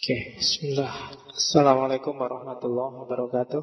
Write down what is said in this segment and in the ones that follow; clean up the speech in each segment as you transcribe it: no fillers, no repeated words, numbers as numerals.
Oke, bismillah. Assalamualaikum warahmatullahi wabarakatuh.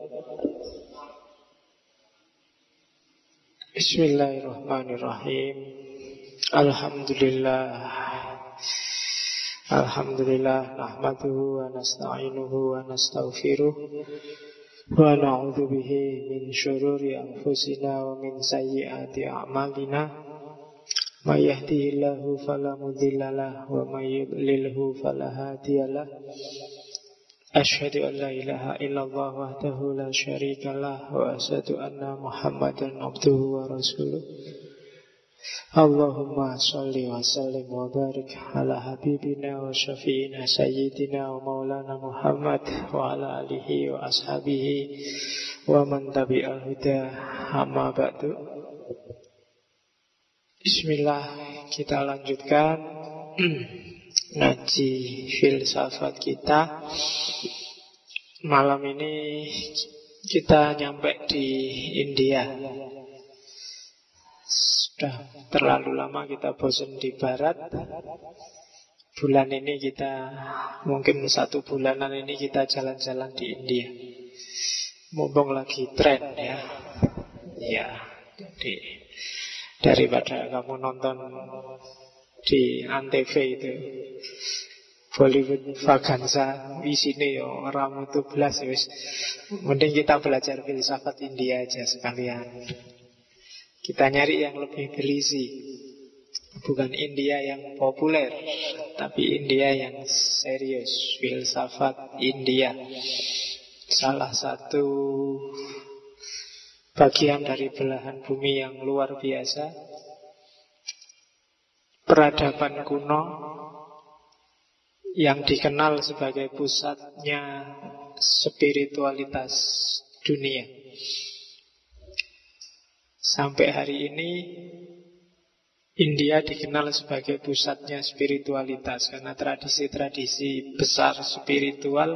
Bismillahirrahmanirrahim. Alhamdulillah. Alhamdulillah nahmaduhu wa nasta'inuhu wa nastaghfiruh wa na'udzu bihi min syururi anfusina wa min sayyiati a'malina. May yahdihillahu fala mudilla lahu wa may yudlilhu fala hadiya lahu. Asyhadu an la ilaha illallah wahdahu la syarika lahu wa asyhadu anna Muhammadan abduhu wa rasuluh. Allahumma shalli wa sallim wa barik ala habibina wa syafi'ina sayyidina wa maulana Muhammad wa ala alihi wa ashabihi wa man tabi'al huda, amma ba'du. Bismillah, kita lanjutkan ngaji filsafat kita. Malam ini kita nyampe di India. Sudah terlalu lama kita bosan di barat. Bulan ini kita, mungkin 1 bulanan ini kita jalan-jalan di India. Mumpung lagi tren ya. Ya, jadi daripada kamu nonton di Antv itu Bollywood Vaganza isine yo ramu tuh belas wis. Mending kita belajar filsafat India aja sekalian. Kita nyari yang lebih berisi. Bukan India yang populer, tapi India yang serius. Filsafat India, salah satu bagian dari belahan bumi yang luar biasa. Peradaban kuno yang dikenal sebagai pusatnya spiritualitas dunia. Sampai hari ini India dikenal sebagai pusatnya spiritualitas karena tradisi-tradisi besar spiritual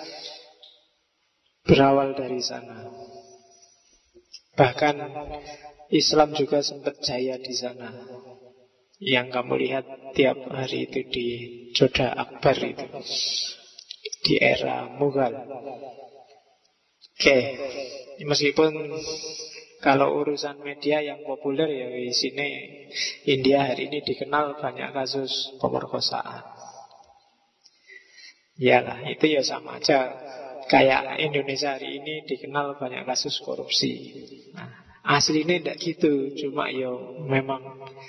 berawal dari sana. Bahkan Islam juga sempat jaya di sana. Yang kamu lihat tiap hari itu di Jodha Akbar itu, di era Mughal. Oke, meskipun kalau urusan media yang populer ya di sini, India hari ini dikenal banyak kasus pemerkosaan. Yalah, itu ya sama aja kayak Indonesia hari ini dikenal banyak kasus korupsi. Nah, aslinya tidak gitu, cuma yo memang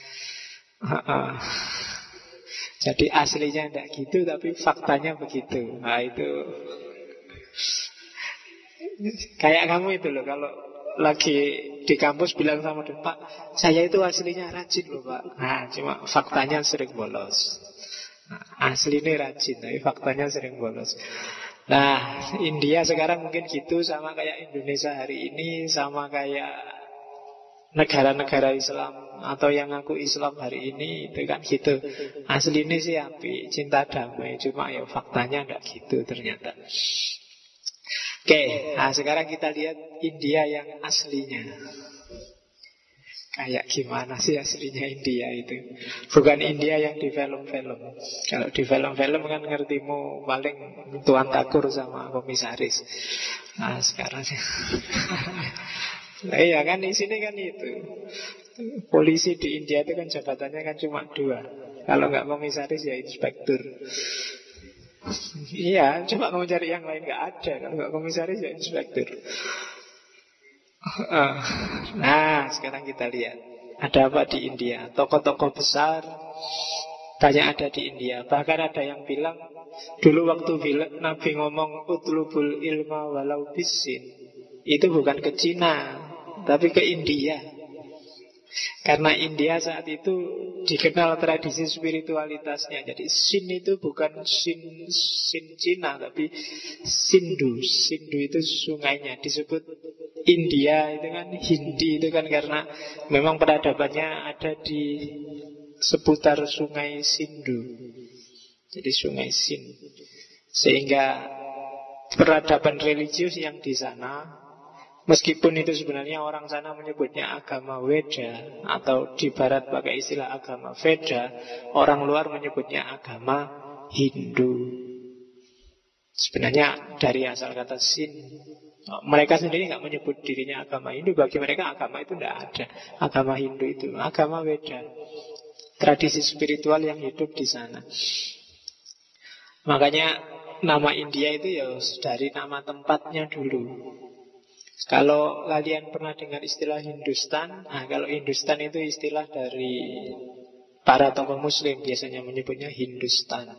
jadi aslinya tidak gitu, tapi faktanya begitu. Nah itu kayak kamu itu loh, kalau lagi di kampus bilang sama dia, Pak, saya itu aslinya rajin loh Pak. Nah cuma faktanya sering bolos. Nah, aslinya rajin, tapi faktanya sering bolos. Nah India sekarang mungkin gitu, sama kayak Indonesia hari ini, sama kayak negara-negara Islam atau yang ngaku Islam hari ini, itu kan gitu. Aslinya sih api, cinta damai, cuma ya faktanya enggak gitu ternyata. Oke, nah sekarang kita lihat India yang aslinya. Kayak gimana sih aslinya India itu? Bukan India yang di film-film. Kalau di film-film kan ngertimu paling Tuan Takur sama komisaris. Nah sekarang nah, iya kan di sini kan itu. Polisi di India itu kan jabatannya kan cuma 2. Kalau nggak komisaris ya inspektur. Iya, cuma mau cari yang lain nggak ada. Kalau nggak komisaris ya inspektur. Nah, sekarang kita lihat ada apa di India. Tokoh-tokoh besar banyak ada di India. Bahkan ada yang bilang dulu waktu Nabi ngomong utlubul ilma walau bisin, itu bukan ke Cina, tapi ke India. Karena India saat itu dikenal tradisi spiritualitasnya. Jadi Sin itu bukan Sin Cina, tapi Sindhu. Sindhu itu sungainya. Disebut India itu kan Hindi itu kan karena memang peradabannya ada di seputar sungai Sindhu. Jadi sungai Sind. Sehingga peradaban religius yang di sana, meskipun itu sebenarnya orang sana menyebutnya agama Weda, atau di barat pakai istilah agama Veda, orang luar menyebutnya agama Hindu. Sebenarnya dari asal kata Sin. Mereka sendiri nggak menyebut dirinya agama Hindu. Bagi mereka agama itu tidak ada. Agama Hindu itu agama Weda, tradisi spiritual yang hidup di sana. Makanya nama India itu ya dari nama tempatnya dulu. Kalau kalian pernah dengar istilah Hindustan, kalau Hindustan itu istilah dari para tokoh Muslim, biasanya menyebutnya Hindustan.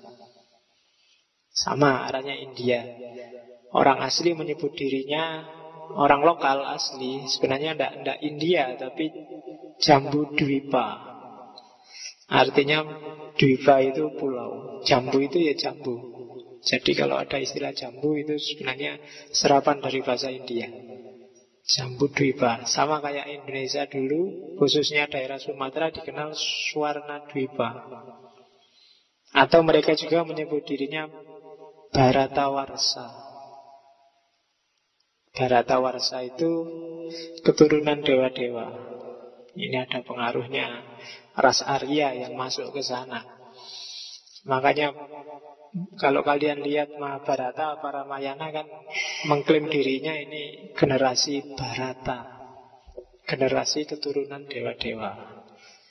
Sama arahnya India. Orang asli menyebut dirinya, orang lokal asli sebenarnya tidak India, tapi Jambu Dwipa. Artinya Dwipa itu pulau, Jambu itu ya jambu. Jadi kalau ada istilah jambu itu sebenarnya serapan dari bahasa India. Jambu Dwipa. Sama kayak Indonesia dulu, khususnya daerah Sumatera dikenal Swarna Dwipa. Atau mereka juga menyebut dirinya Bharatawarsa. Bharatawarsa itu keturunan dewa-dewa. Ini ada pengaruhnya ras Arya yang masuk ke sana. Makanya kalau kalian lihat Mahabharata, para Ramayana kan mengklaim dirinya ini generasi Bharata, generasi keturunan dewa-dewa.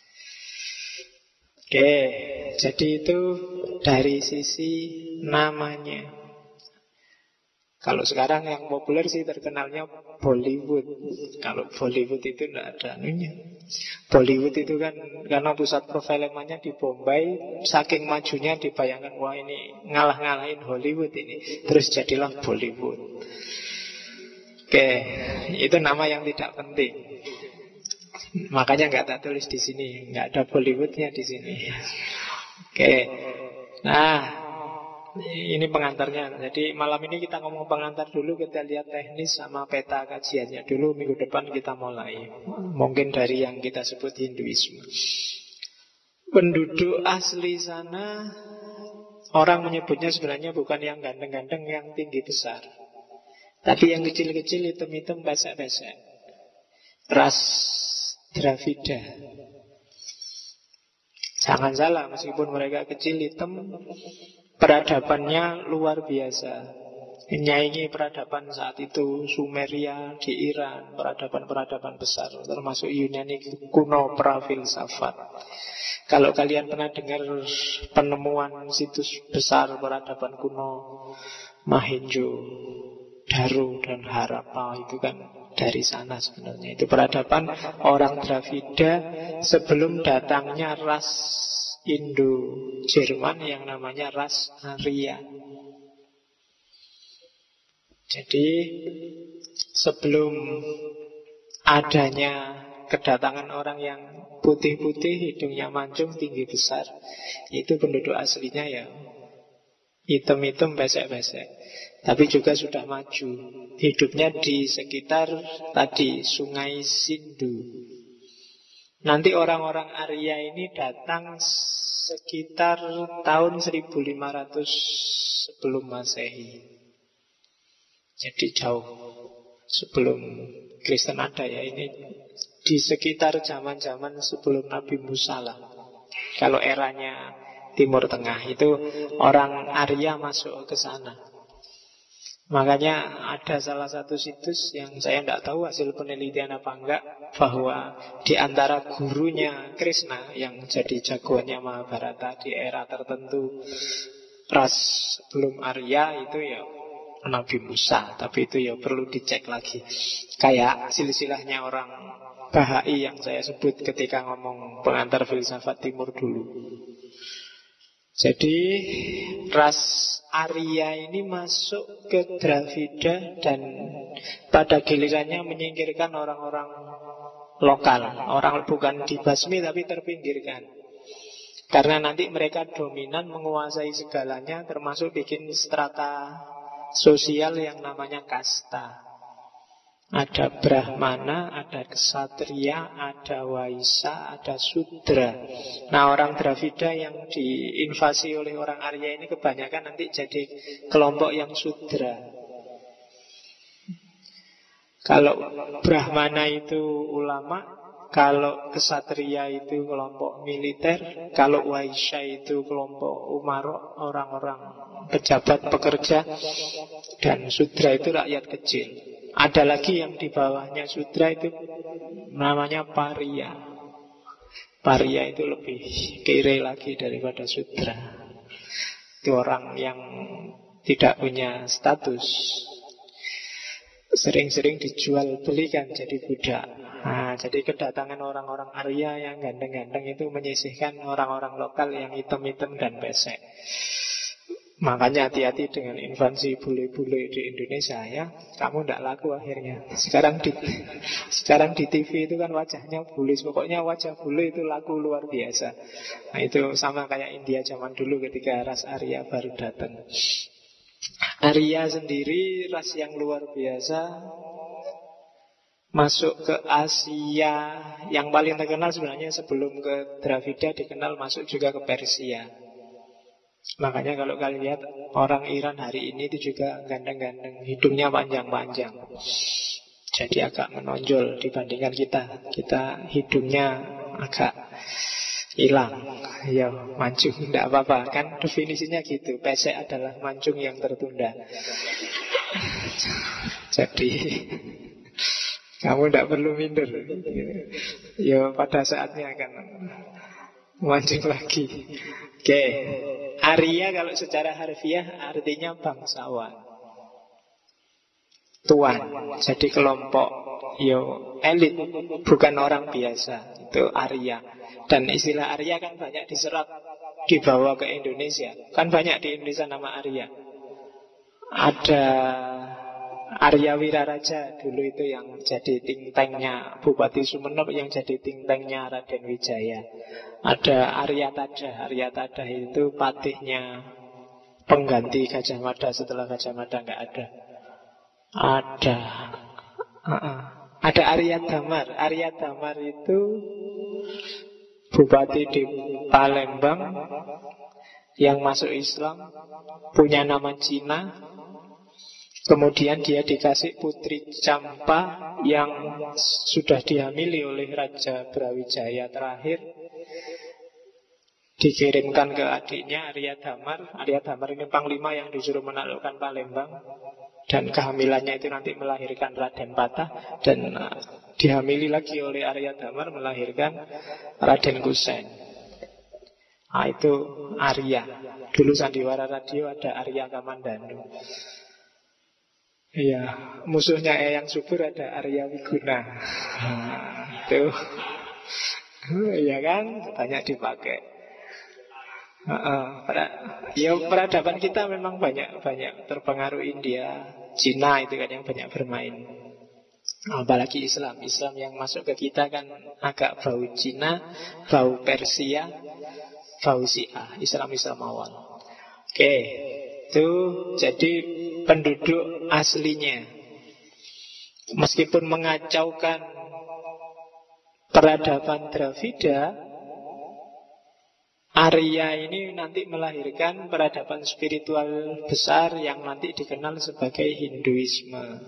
Oke, jadi itu dari sisi namanya. Kalau sekarang yang populer sih terkenalnya Bollywood. Kalau Bollywood itu tidak ada anunya. Bollywood itu kan karena pusat perfilmannya di Bombay, saking majunya dibayangkan, wah ini ngalah-ngalahin Hollywood ini. Terus jadilah Bollywood. Oke, itu nama yang tidak penting. Makanya nggak tak tulis di sini, nggak ada Bollywoodnya di sini. Oke, nah ini pengantarnya. Jadi malam ini kita ngomong pengantar dulu. Kita lihat teknis sama peta kajiannya dulu. Minggu depan kita mulai. Mungkin dari yang kita sebut Hinduisme. Penduduk asli sana, orang menyebutnya sebenarnya bukan yang ganteng-ganteng, yang tinggi besar, tapi yang kecil-kecil, hitam-hitam, besek-besek. Ras Dravida. Jangan salah, meskipun mereka kecil, hitam, peradabannya luar biasa. Menyaingi peradaban saat itu Sumeria di Iran, peradaban-peradaban besar, termasuk Yunani kuno, prafilsafat. Kalau kalian pernah dengar penemuan situs besar peradaban kuno Mohenjo Daro dan Harappa, itu kan dari sana sebenarnya. Itu peradaban orang Dravida sebelum datangnya ras Indo-Jerman yang namanya ras Arya. Jadi sebelum adanya kedatangan orang yang putih-putih, hidungnya mancung, tinggi besar, itu penduduk aslinya ya hitam-hitam, besek-besek. Tapi juga sudah maju. Hidupnya di sekitar tadi Sungai Sindhu. Nanti orang-orang Arya ini datang sekitar tahun 1500 sebelum Masehi. Jadi jauh sebelum Kristen ada ya. Ini di sekitar zaman-zaman sebelum Nabi Musa lah. Kalau eranya Timur Tengah itu orang Arya masuk ke sana. Makanya ada salah satu situs yang saya tidak tahu hasil penelitian apa enggak, bahwa di antara gurunya Krishna yang jadi jagoannya Mahabharata di era tertentu ras sebelum Arya itu ya Nabi Musa. Tapi itu ya perlu dicek lagi. Kayak silsilahnya orang Bahai yang saya sebut ketika ngomong pengantar filsafat timur dulu. Jadi ras Arya ini masuk ke Dravida dan pada gilirannya menyingkirkan orang-orang lokal. Orang bukan dibasmi tapi terpinggirkan. Karena nanti mereka dominan menguasai segalanya, termasuk bikin strata sosial yang namanya kasta. Ada Brahmana, ada Ksatria, ada Waisa, ada Sudra. Nah, orang Dravida yang diinvasi oleh orang Arya ini kebanyakan nanti jadi kelompok yang Sudra. Kalau Brahmana itu ulama, Kalau kesatria itu kelompok militer, kalau Waisya itu kelompok umaro, orang-orang pejabat pekerja, dan Sudra itu rakyat kecil. Ada lagi yang di bawahnya Sudra itu namanya Paria. Paria itu lebih kere lagi daripada Sudra. Itu orang yang tidak punya status, sering-sering dijual belikan jadi budak. Nah, jadi kedatangan orang-orang Arya yang ganteng-ganteng itu menyisihkan orang-orang lokal yang hitam-hitam dan pesek. Makanya hati-hati dengan invasi bule-bule di Indonesia ya. Kamu tidak laku akhirnya. Sekarang di TV itu kan wajahnya bule. Pokoknya wajah bule itu laku luar biasa. Nah itu sama kayak India zaman dulu ketika ras Arya baru datang. Arya sendiri ras yang luar biasa. Masuk ke Asia. Yang paling terkenal sebenarnya sebelum ke Dravida dikenal masuk juga ke Persia. Makanya kalau kalian lihat orang Iran hari ini itu juga ganteng-ganteng, hidungnya panjang-panjang. Jadi agak menonjol dibandingkan kita. Kita hidungnya agak hilang. Ya, mancung, tidak apa-apa. Kan definisinya gitu. Pesek adalah mancung yang tertunda. Jadi kamu tidak perlu minder. Ya, pada saatnya akan mancung lagi. Oke. Arya kalau secara harfiah artinya bangsawan, tuan. Jadi kelompok elit, bukan orang biasa. Itu Arya. Dan istilah Arya kan banyak diserap dibawa ke Indonesia. Kan banyak di Indonesia nama Arya. Ada Arya Wiraraja dulu itu yang jadi think tanknya Bupati Sumeneb, yang jadi think tanknya Raden Wijaya. Ada Arya Tada. Arya Tada itu patihnya pengganti Gajah Mada setelah Gajah Mada nggak ada. Ada Arya Damar. Arya Damar itu bupati di Palembang yang masuk Islam, punya nama Cina. Kemudian dia dikasih putri Campa yang sudah dihamili oleh Raja Brawijaya terakhir. Dikirimkan ke adiknya Arya Damar. Arya Damar ini panglima yang disuruh menaklukkan Palembang. Dan kehamilannya itu nanti melahirkan Raden Patah. Dan dihamili lagi oleh Arya Damar melahirkan Raden Kusen. Nah itu Arya. Dulu sandiwara radio ada Arya Kamandanu. Iya, musuhnya Eyang Subur ada Arya Wiguna. Itu, iya kan, banyak dipakai. Peradaban kita memang banyak terpengaruh India, Cina itu kan yang banyak bermain. Apalagi Islam yang masuk ke kita kan agak bau Cina, bau Persia, bau Syiah, Islam awal. Oke, itu jadi penduduk aslinya. Meskipun mengacaukan peradaban Dravida, Arya ini nanti melahirkan peradaban spiritual besar yang nanti dikenal sebagai Hinduisme.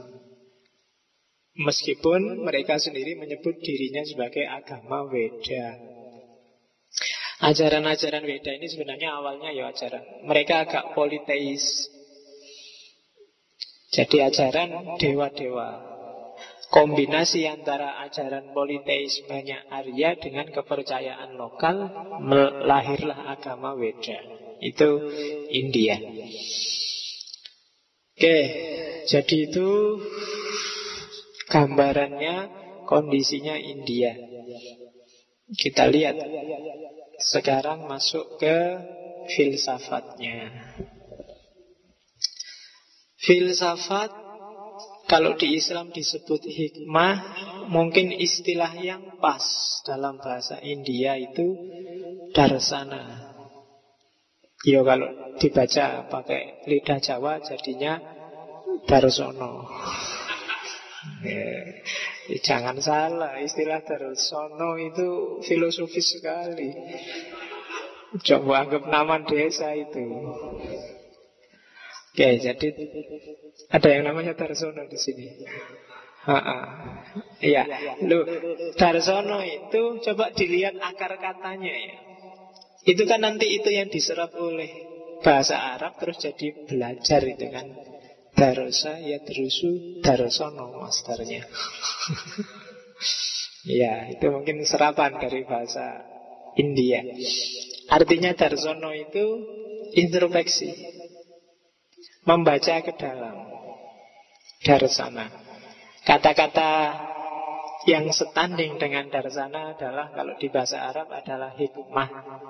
Meskipun mereka sendiri menyebut dirinya sebagai agama Weda. Ajaran-ajaran Weda ini sebenarnya awalnya ajaran mereka agak politeis. Jadi ajaran dewa-dewa. Kombinasi antara ajaran politeismenya Arya dengan kepercayaan lokal, melahirlah agama Weda. Itu India. Oke, jadi itu gambarannya, kondisinya India. Kita lihat sekarang masuk ke filsafatnya. Filsafat kalau di Islam disebut hikmah, mungkin istilah yang pas dalam bahasa India itu darsana. Ya kalau dibaca pakai lidah Jawa jadinya darsono. Jangan salah, istilah darsono itu filosofis sekali. Coba anggap nama desa itu. Oke, jadi ada yang namanya Darsono di sini. Ha-ha. Iya, loh, Darsono itu coba dilihat akar katanya ya. Itu kan nanti itu yang diserap oleh bahasa Arab terus jadi belajar itu kan. Darosa ya terusu Darsono masternya. Ya, itu mungkin serapan dari bahasa India. Artinya Darsono itu introspeksi, membaca ke dalam. Darsana. Kata-kata yang setanding dengan darsana adalah kalau di bahasa Arab adalah hikmah.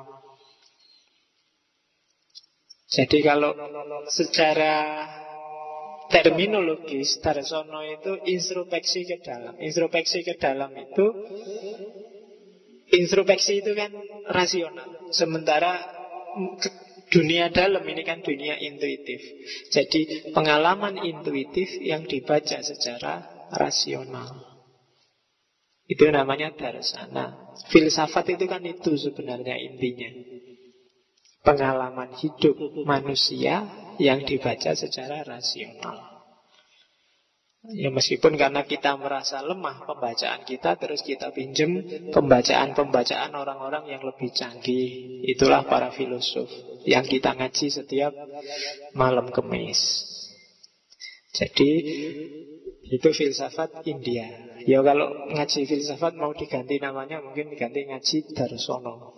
Jadi kalau secara terminologis darsono itu introspeksi ke dalam. Introspeksi ke dalam itu, introspeksi itu kan rasional. Sementara dunia dalam ini kan dunia intuitif. Jadi pengalaman intuitif yang dibaca secara rasional, itu namanya darsana. Filsafat itu kan itu sebenarnya intinya. Pengalaman hidup manusia yang dibaca secara rasional. Ya meskipun karena kita merasa lemah pembacaan kita, terus kita pinjem pembacaan-pembacaan orang-orang yang lebih canggih. Itulah para filosof yang kita ngaji setiap malam Kemis. Jadi itu filsafat India. Ya kalau ngaji filsafat mau diganti namanya mungkin diganti ngaji Darsono.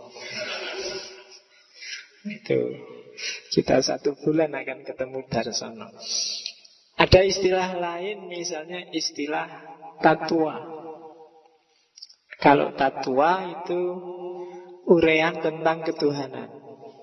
Itu kita 1 bulan akan ketemu Darsono. Ada istilah lain, misalnya istilah tatua. Kalau tatua itu uraian tentang ketuhanan.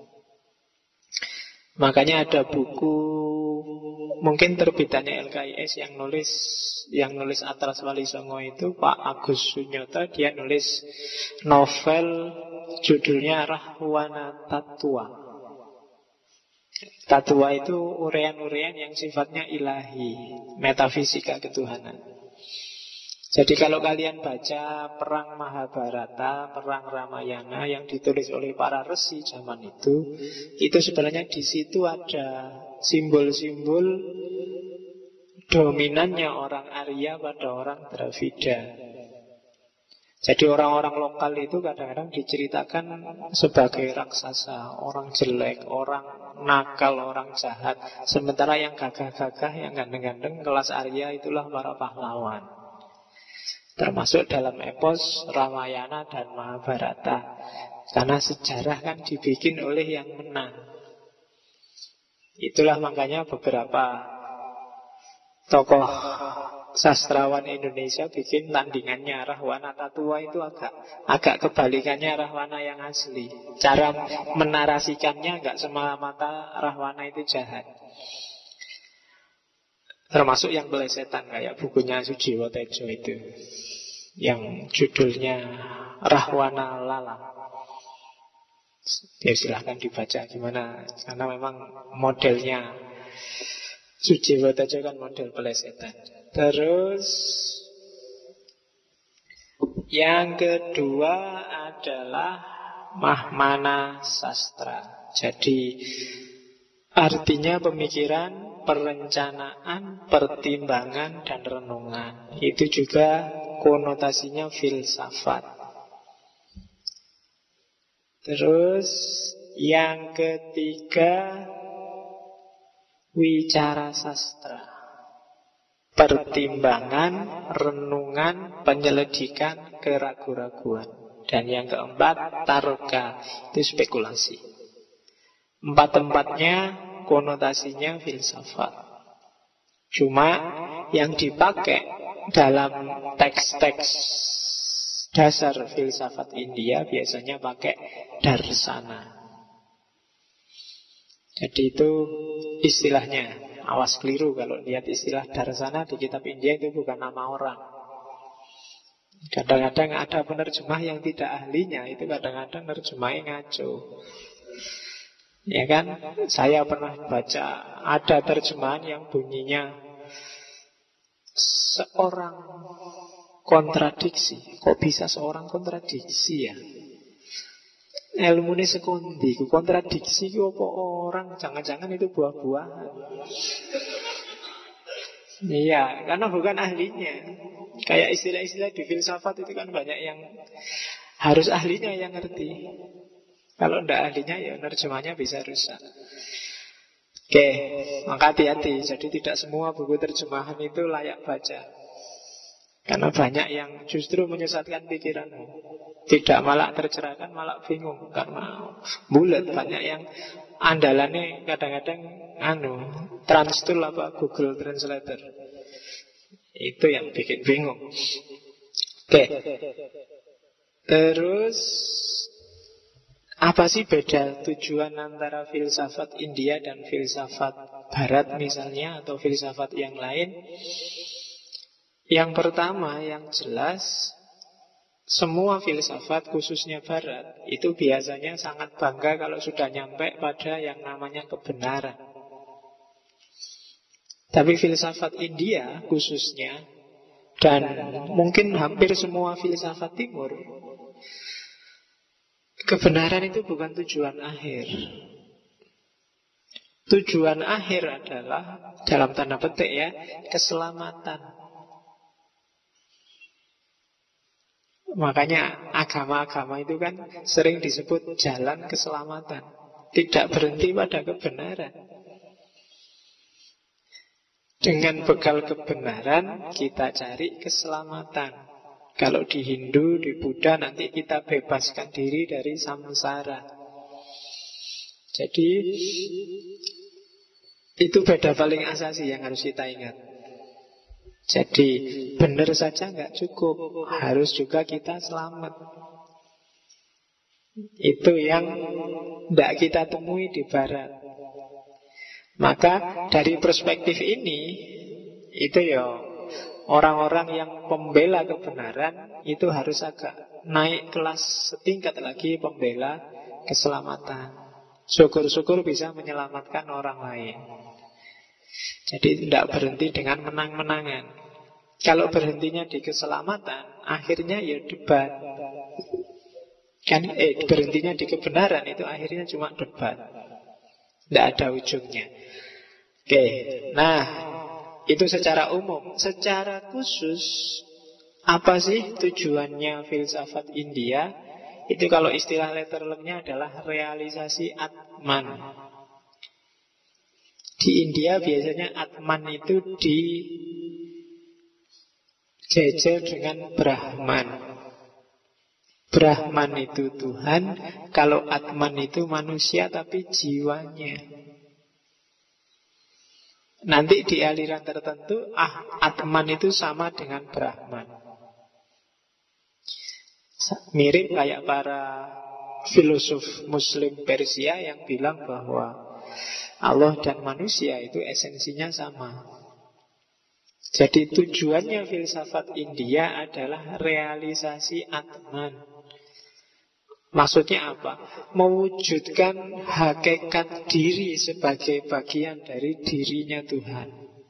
Makanya ada buku, mungkin terbitannya LKIS yang nulis Atlas Wali Songo itu Pak Agus Sunyoto. Dia nulis novel judulnya Rahwana Tatua. Tatua itu uraian-uraian yang sifatnya ilahi, metafisika ketuhanan. Jadi kalau kalian baca perang Mahabharata, perang Ramayana yang ditulis oleh para resi zaman itu sebenarnya di situ ada simbol-simbol dominannya orang Arya pada orang Dravida. Jadi orang-orang lokal itu kadang-kadang diceritakan sebagai raksasa, orang jelek, orang nakal, orang jahat. Sementara yang gagah-gagah, yang ganteng-ganteng, kelas Arya itulah para pahlawan. Termasuk dalam epos Ramayana dan Mahabharata. Karena sejarah kan dibikin oleh yang menang. Itulah makanya beberapa tokoh sastrawan Indonesia bikin tandingannya Rahwana Tatua itu agak kebalikannya Rahwana yang asli. Cara menarasikannya enggak semata-mata Rahwana itu jahat. Termasuk yang belesetan kayak bukunya Sujiwo Tejo itu, yang judulnya Rahwana Lala. Ya silahkan dibaca gimana, karena memang modelnya Sujiwo Tejo kan model belesetan. Terus yang kedua adalah Mahmana Sastra. Jadi artinya pemikiran, perencanaan, pertimbangan, dan renungan. Itu juga konotasinya filsafat. Terus yang ketiga wicara sastra. Pertimbangan, renungan, penyelidikan, keraguan-raguan. Dan yang keempat, taroka, itu spekulasi. Empat-empatnya konotasinya filsafat. Cuma yang dipakai dalam teks-teks dasar filsafat India biasanya pakai darsana. Jadi itu istilahnya. Awas keliru kalau lihat istilah darsana di kitab India itu bukan nama orang. Kadang-kadang ada penerjemah yang tidak ahlinya, itu kadang-kadang nerjemahnya ngaco. Ya kan? Saya pernah baca ada terjemahan yang bunyinya seorang kontradiksi. Kok bisa seorang kontradiksi ya? Ilmu ini sekundi, kontradiksi itu apa orang? Jangan-jangan itu buah-buahan. Iya, karena bukan ahlinya. Kayak istilah-istilah di filsafat itu kan banyak yang harus ahlinya yang ngerti. Kalau ndak ahlinya ya nerjemahnya bisa rusak. Oke, maka hati-hati. Jadi tidak semua buku terjemahan itu layak baca. Karena banyak yang justru menyesatkan pikiranmu. Tidak malah tercerahkan, malah bingung. Karena bulat, banyak yang andalannya kadang-kadang Transtool apa Google Translator. Itu yang bikin bingung. Oke. Terus apa sih beda tujuan antara filsafat India dan filsafat Barat misalnya, atau filsafat yang lain? Yang pertama, yang jelas, semua filsafat khususnya Barat itu biasanya sangat bangga kalau sudah nyampe pada yang namanya kebenaran. Tapi filsafat India khususnya, dan mungkin hampir semua filsafat Timur, kebenaran itu bukan tujuan akhir. Tujuan akhir adalah, dalam tanda petik ya, keselamatan. Makanya agama-agama itu kan sering disebut jalan keselamatan. Tidak berhenti pada kebenaran. Dengan bekal kebenaran kita cari keselamatan. Kalau di Hindu, di Buddha, nanti kita bebaskan diri dari samsara. Jadi itu beda paling asasi yang harus kita ingat. Jadi benar saja nggak cukup, harus juga kita selamat. Itu yang tidak kita temui di Barat. Maka dari perspektif ini, itu ya orang-orang yang pembela kebenaran itu harus agak naik kelas setingkat lagi, pembela keselamatan. Syukur-syukur bisa menyelamatkan orang lain. Jadi tidak berhenti dengan menang-menangan. Kalau berhentinya di keselamatan, akhirnya ya debat. Kan berhentinya di kebenaran itu akhirnya cuma debat. Tidak ada ujungnya. Oke, nah itu secara umum. Secara khusus, apa sih tujuannya filsafat India? Itu kalau istilah letterlengnya adalah realisasi Atman. Di India biasanya Atman itu dijejer dengan Brahman. Brahman itu Tuhan, kalau Atman itu manusia tapi jiwanya. Nanti di aliran tertentu Atman itu sama dengan Brahman. Mirip kayak para filosof Muslim Persia yang bilang bahwa Allah dan manusia itu esensinya sama. Jadi tujuannya filsafat India adalah realisasi Atman. Maksudnya apa? Mewujudkan hakikat diri sebagai bagian dari dirinya Tuhan.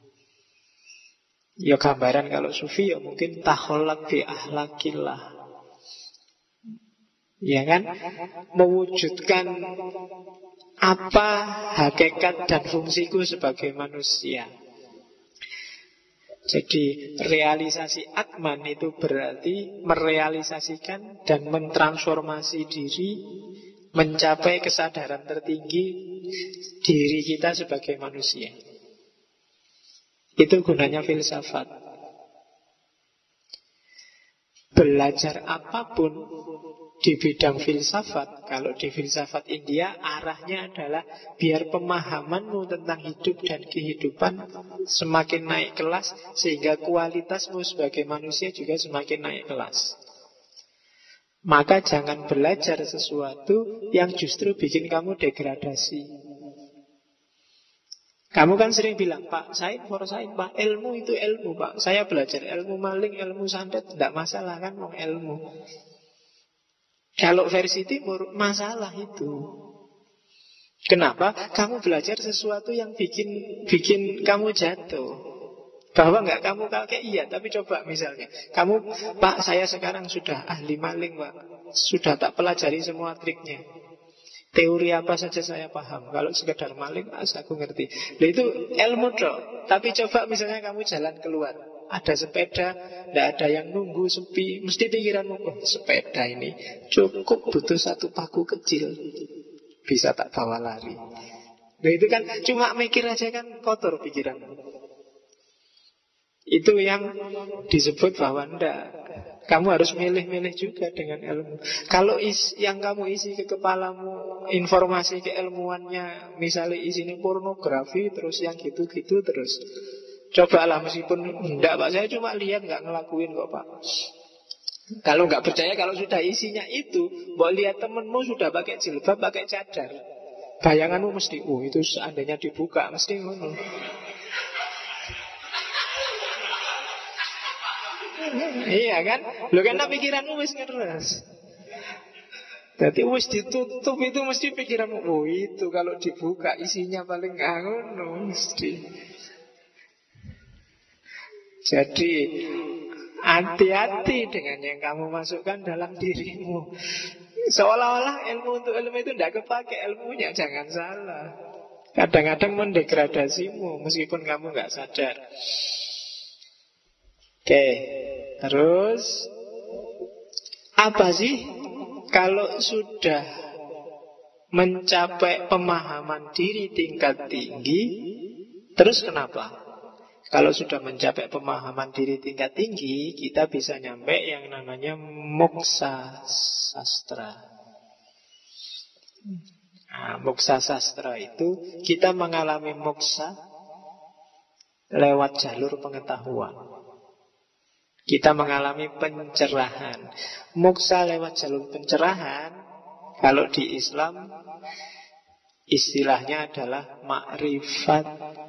Ya gambaran kalau sufi ya mungkin takholak bi ahlakillah. Ya kan? Mewujudkan apa hakikat dan fungsiku sebagai manusia. Jadi realisasi Atman itu berarti merealisasikan dan mentransformasi diri, mencapai kesadaran tertinggi diri kita sebagai manusia. Itu gunanya filsafat. Belajar apapun di bidang filsafat, kalau di filsafat India arahnya adalah biar pemahamanmu tentang hidup dan kehidupan semakin naik kelas, sehingga kualitasmu sebagai manusia juga semakin naik kelas. Maka jangan belajar sesuatu yang justru bikin kamu degradasi. Kamu kan sering bilang, Pak, sain for sain, Pak, ilmu itu ilmu, Pak. Saya belajar ilmu maling, ilmu santet, tidak masalah kan, mau ilmu. Kalau versi timur, masalah itu. Kenapa? Kamu belajar sesuatu yang bikin kamu jatuh. Bahwa nggak kamu kakek, iya. Tapi coba misalnya, kamu, Pak, saya sekarang sudah ahli maling, Pak. Sudah tak pelajari semua triknya. Teori apa saja saya paham. Kalau sekedar maling, aku ngerti. Nah, itu ilmu dong. Tapi coba misalnya kamu jalan keluar, ada sepeda, tidak ada yang nunggu, sepi. Mesti pikiranmu, oh, sepeda ini cukup butuh satu paku kecil, bisa tak bawa lari. Nah, itu kan cuma mikir aja kan kotor pikiranmu. Itu yang disebut bahwa ndak. Kamu harus milih-milih juga dengan ilmu. Kalau yang kamu isi ke kepalamu, informasi keilmuannya, misalnya isinya pornografi, terus yang gitu-gitu terus. Cobalah meskipun enggak Pak, saya cuma lihat nggak ngelakuin kok Pak. Kalau nggak percaya, kalau sudah isinya itu, mau lihat temenmu sudah pakai jilbab, pakai cadar, bayanganmu mesti, oh itu seandainya dibuka, mesti ngono. Iya kan? Lo karena pikiranmu wis ngeres. Jadi wis ditutup itu mesti pikiranmu, oh itu kalau dibuka isinya paling ngono mesti. Jadi hati-hati dengan yang kamu masukkan dalam dirimu. Seolah-olah ilmu untuk ilmu itu tidak kepake, ilmunya jangan salah. Kadang-kadang mendegradasimu meskipun kamu nggak sadar. Oke, terus apa sih kalau sudah mencapai pemahaman diri tingkat tinggi? Terus kenapa? Kalau sudah mencapai pemahaman diri tingkat tinggi, kita bisa nyampe yang namanya moksa sastra. Nah, moksa sastra itu kita mengalami moksa lewat jalur pengetahuan. Kita mengalami pencerahan. Moksa lewat jalur pencerahan, kalau di Islam istilahnya adalah makrifat.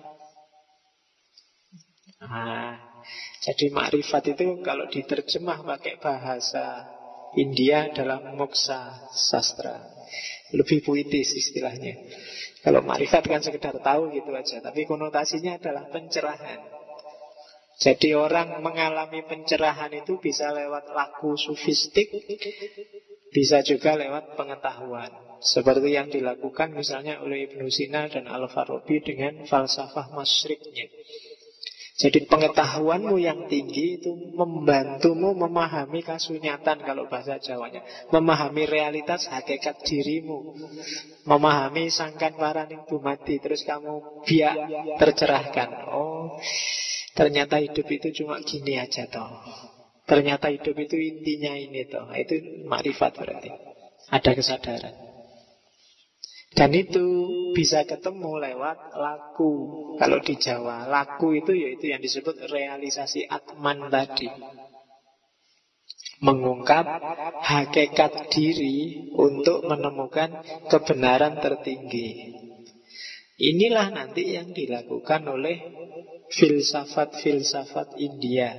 Jadi makrifat itu kalau diterjemah pakai bahasa India adalah moksa sastra. Lebih puitis istilahnya. Kalau makrifat kan sekedar tahu gitu aja, tapi konotasinya adalah pencerahan. Jadi orang mengalami pencerahan itu bisa lewat laku sufistik, bisa juga lewat pengetahuan. Seperti yang dilakukan misalnya oleh Ibnu Sina dan Al-Farabi dengan falsafah masyriknya. Jadi pengetahuanmu yang tinggi itu membantumu memahami kasunyatan, kalau bahasa Jawanya, memahami realitas hakikat dirimu, memahami sangkan paraning dumadi. Terus kamu biak tercerahkan. Oh, ternyata hidup itu cuma gini aja toh. Ternyata hidup itu intinya ini toh. Itu makrifat berarti. Ada kesadaran. Dan itu bisa ketemu lewat laku. Kalau di Jawa, laku itu yaitu yang disebut realisasi atman tadi. Mengungkap hakikat diri untuk menemukan kebenaran tertinggi. Inilah nanti yang dilakukan oleh filsafat-filsafat India.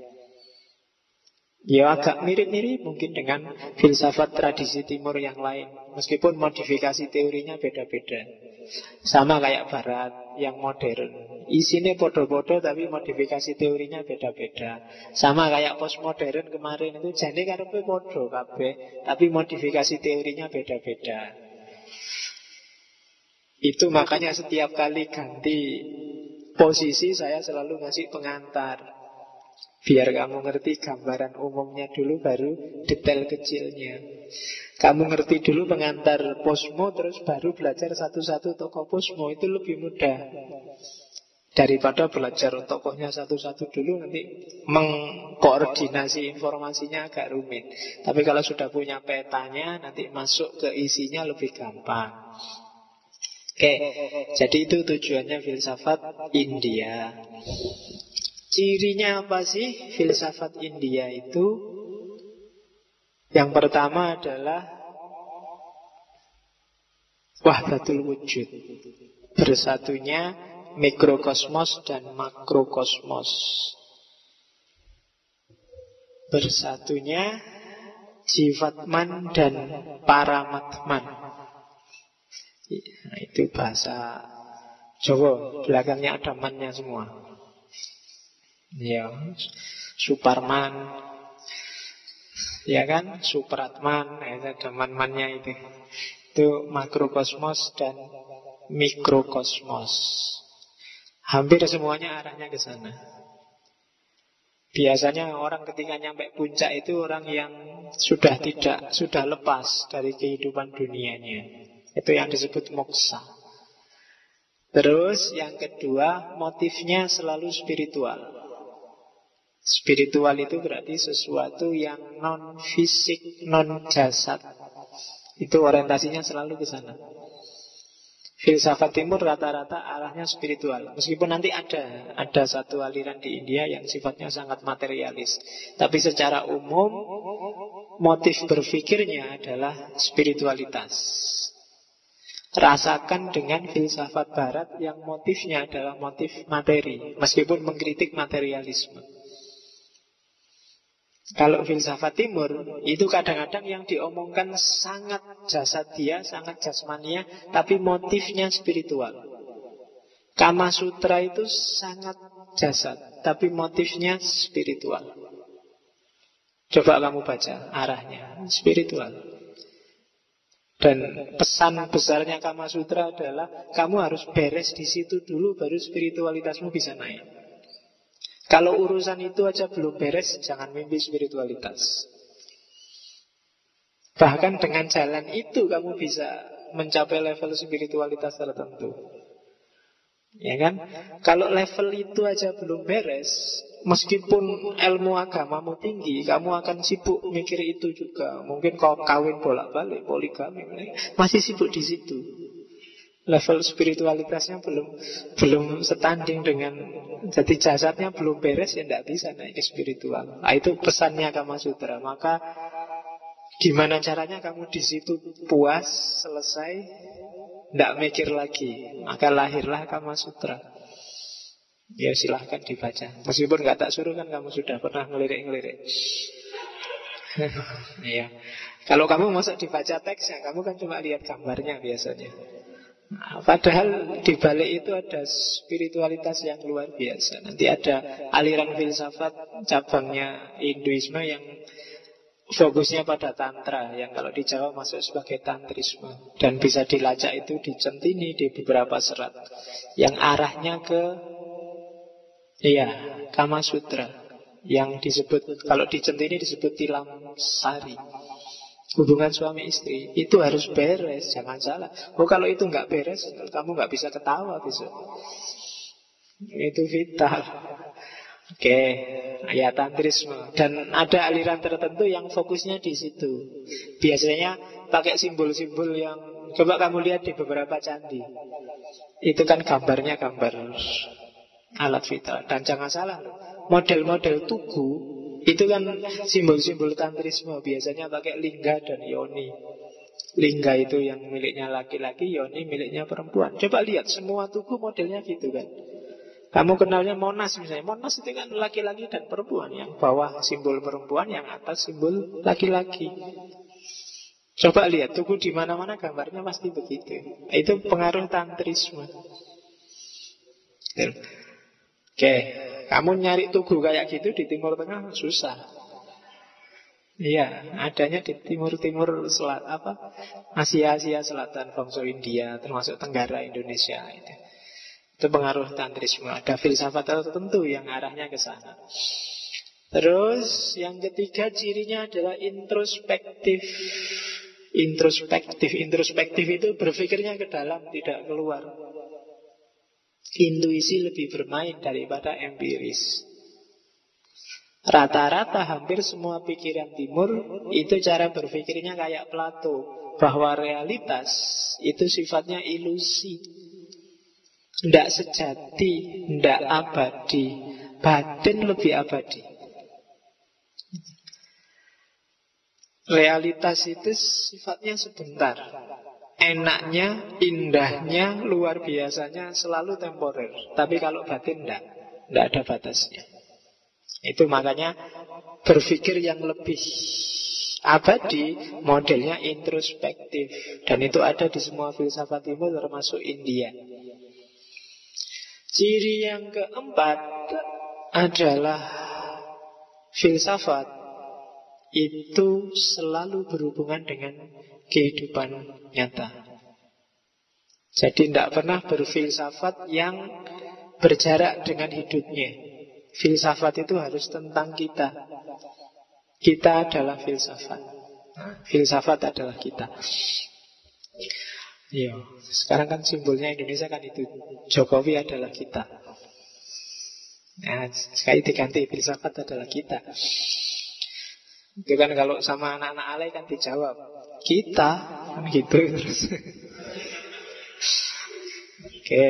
Ya agak mirip-mirip mungkin dengan filsafat tradisi timur yang lain, meskipun modifikasi teorinya beda-beda. Sama kayak Barat yang modern, isinya podo-podo tapi modifikasi teorinya beda-beda. Sama kayak postmodern kemarin itu, jadi karepe podo kabeh, tapi modifikasi teorinya beda-beda. Itu makanya setiap kali ganti posisi saya selalu ngasih pengantar, biar kamu ngerti gambaran umumnya dulu, baru detail kecilnya. Kamu ngerti dulu pengantar posmo, terus baru belajar satu-satu tokoh posmo. Itu lebih mudah daripada belajar tokohnya satu-satu dulu, nanti mengkoordinasi informasinya agak rumit. Tapi kalau sudah punya petanya, nanti masuk ke isinya lebih gampang. Oke, jadi itu tujuannya filsafat India. Cirinya apa sih filsafat India itu? Yang pertama adalah wahdatul wujud, bersatunya mikrokosmos dan makrokosmos, bersatunya jivatman dan paramatman. Nah, itu bahasa Jawa, belakangnya ada mannya semua. Ya, Superman, ya kan, Supratman, ada man-mannya itu. Itu makrokosmos dan mikrokosmos. Hampir semuanya arahnya ke sana. Biasanya orang ketika nyampe puncak itu orang yang sudah lepas dari kehidupan dunianya. Itu yang disebut moksa. Terus yang kedua, motifnya selalu spiritual. Spiritual itu berarti sesuatu yang non fisik, non jasad. Itu orientasinya selalu ke sana. Filsafat timur rata-rata arahnya spiritual. Meskipun nanti ada satu aliran di India yang sifatnya sangat materialis. Tapi secara umum motif berpikirnya adalah spiritualitas. Rasakan dengan filsafat barat yang motifnya adalah motif materi, meskipun mengkritik materialisme. Kalau filsafat timur, itu kadang-kadang yang diomongkan sangat jasadia, sangat jasmania, tapi motifnya spiritual. Kama Sutra itu sangat jasad, tapi motifnya spiritual. Coba kamu baca arahnya, spiritual. Dan pesan besarnya Kama Sutra adalah kamu harus beres di situ dulu, baru spiritualitasmu bisa naik. Kalau urusan itu aja belum beres, jangan mimpi spiritualitas. Bahkan dengan jalan itu kamu bisa mencapai level spiritualitas tertentu. Ya kan? Kalau level itu aja belum beres, meskipun ilmu agamamu tinggi, kamu akan sibuk mikir itu juga. Mungkin kau kawin bolak-balik, poligami, masih sibuk di situ. Level spiritualitasnya belum setanding dengan, jadi jasadnya belum beres, ya tidak bisa naik ke spiritual. Nah, itu pesannya Kama Sutra. Maka gimana caranya kamu di situ puas, selesai, tidak mikir lagi. Maka lahirlah Kama Sutra. Ya silahkan dibaca. Meskipun nggak tak suruh kan kamu sudah pernah ngelirik-ngelirik. Iya. Kalau kamu masuk dibaca teksnya, kamu kan cuma lihat gambarnya biasanya. Nah, padahal di balik itu ada spiritualitas yang luar biasa. Nanti ada aliran filsafat cabangnya Hinduisme yang fokusnya pada tantra, yang kalau di Jawa masuk sebagai tantrisme, dan bisa dilacak itu di Centini, di beberapa serat yang arahnya ke Kama Sutra, yang disebut, kalau di Centini disebut tilam sari. Hubungan suami istri itu harus beres, jangan salah. Kalau itu nggak beres, kamu nggak bisa ketawa besok. Itu vital. Oke, ya tantrisme. Dan ada aliran tertentu yang fokusnya di situ. Biasanya pakai simbol-simbol yang, coba kamu lihat di beberapa candi. Itu kan gambarnya gambar alat vital. Dan jangan salah, model-model tugu itu kan simbol-simbol tantrisme. Biasanya pakai lingga dan yoni. Lingga itu yang miliknya laki-laki, yoni miliknya perempuan. Coba lihat, semua tugu modelnya gitu kan. Kamu kenalnya Monas misalnya. Monas itu kan laki-laki dan perempuan. Yang bawah simbol perempuan, yang atas simbol laki-laki. Coba lihat, tugu di mana-mana gambarnya pasti begitu. Itu pengaruh tantrisme. Oke, kamu nyari tugu kayak gitu di Timur Tengah susah. Iya, adanya di timur-timur Asia Selatan, bangsa India, termasuk Tenggara Indonesia itu. Itu pengaruh tantrisme. Ada filsafat tertentu yang arahnya ke sana. Terus yang ketiga cirinya adalah introspektif. Introspektif itu berpikirnya ke dalam, tidak keluar. Intuisi lebih bermain daripada empiris. Rata-rata hampir semua pikiran timur itu cara berpikirnya kayak Plato, bahwa realitas itu sifatnya ilusi, tidak sejati, tidak abadi. Batin lebih abadi. Realitas itu sifatnya sebentar. Enaknya, indahnya, luar biasanya selalu temporer. Tapi kalau batin tidak ada batasnya. Itu makanya berpikir yang lebih abadi modelnya introspektif. Dan itu ada di semua filsafat timur termasuk India. Ciri yang keempat adalah filsafat itu selalu berhubungan dengan kehidupan nyata. Jadi tidak pernah berfilsafat yang berjarak dengan hidupnya. Filsafat itu harus tentang kita. Kita adalah filsafat. Filsafat adalah kita. Iya, sekarang kan simbolnya Indonesia kan itu. Jokowi adalah kita. Nah, sekali diganti filsafat adalah kita. Itu kan kalau sama anak-anak alay kan dijawab kita, kan gitu terus. Oke.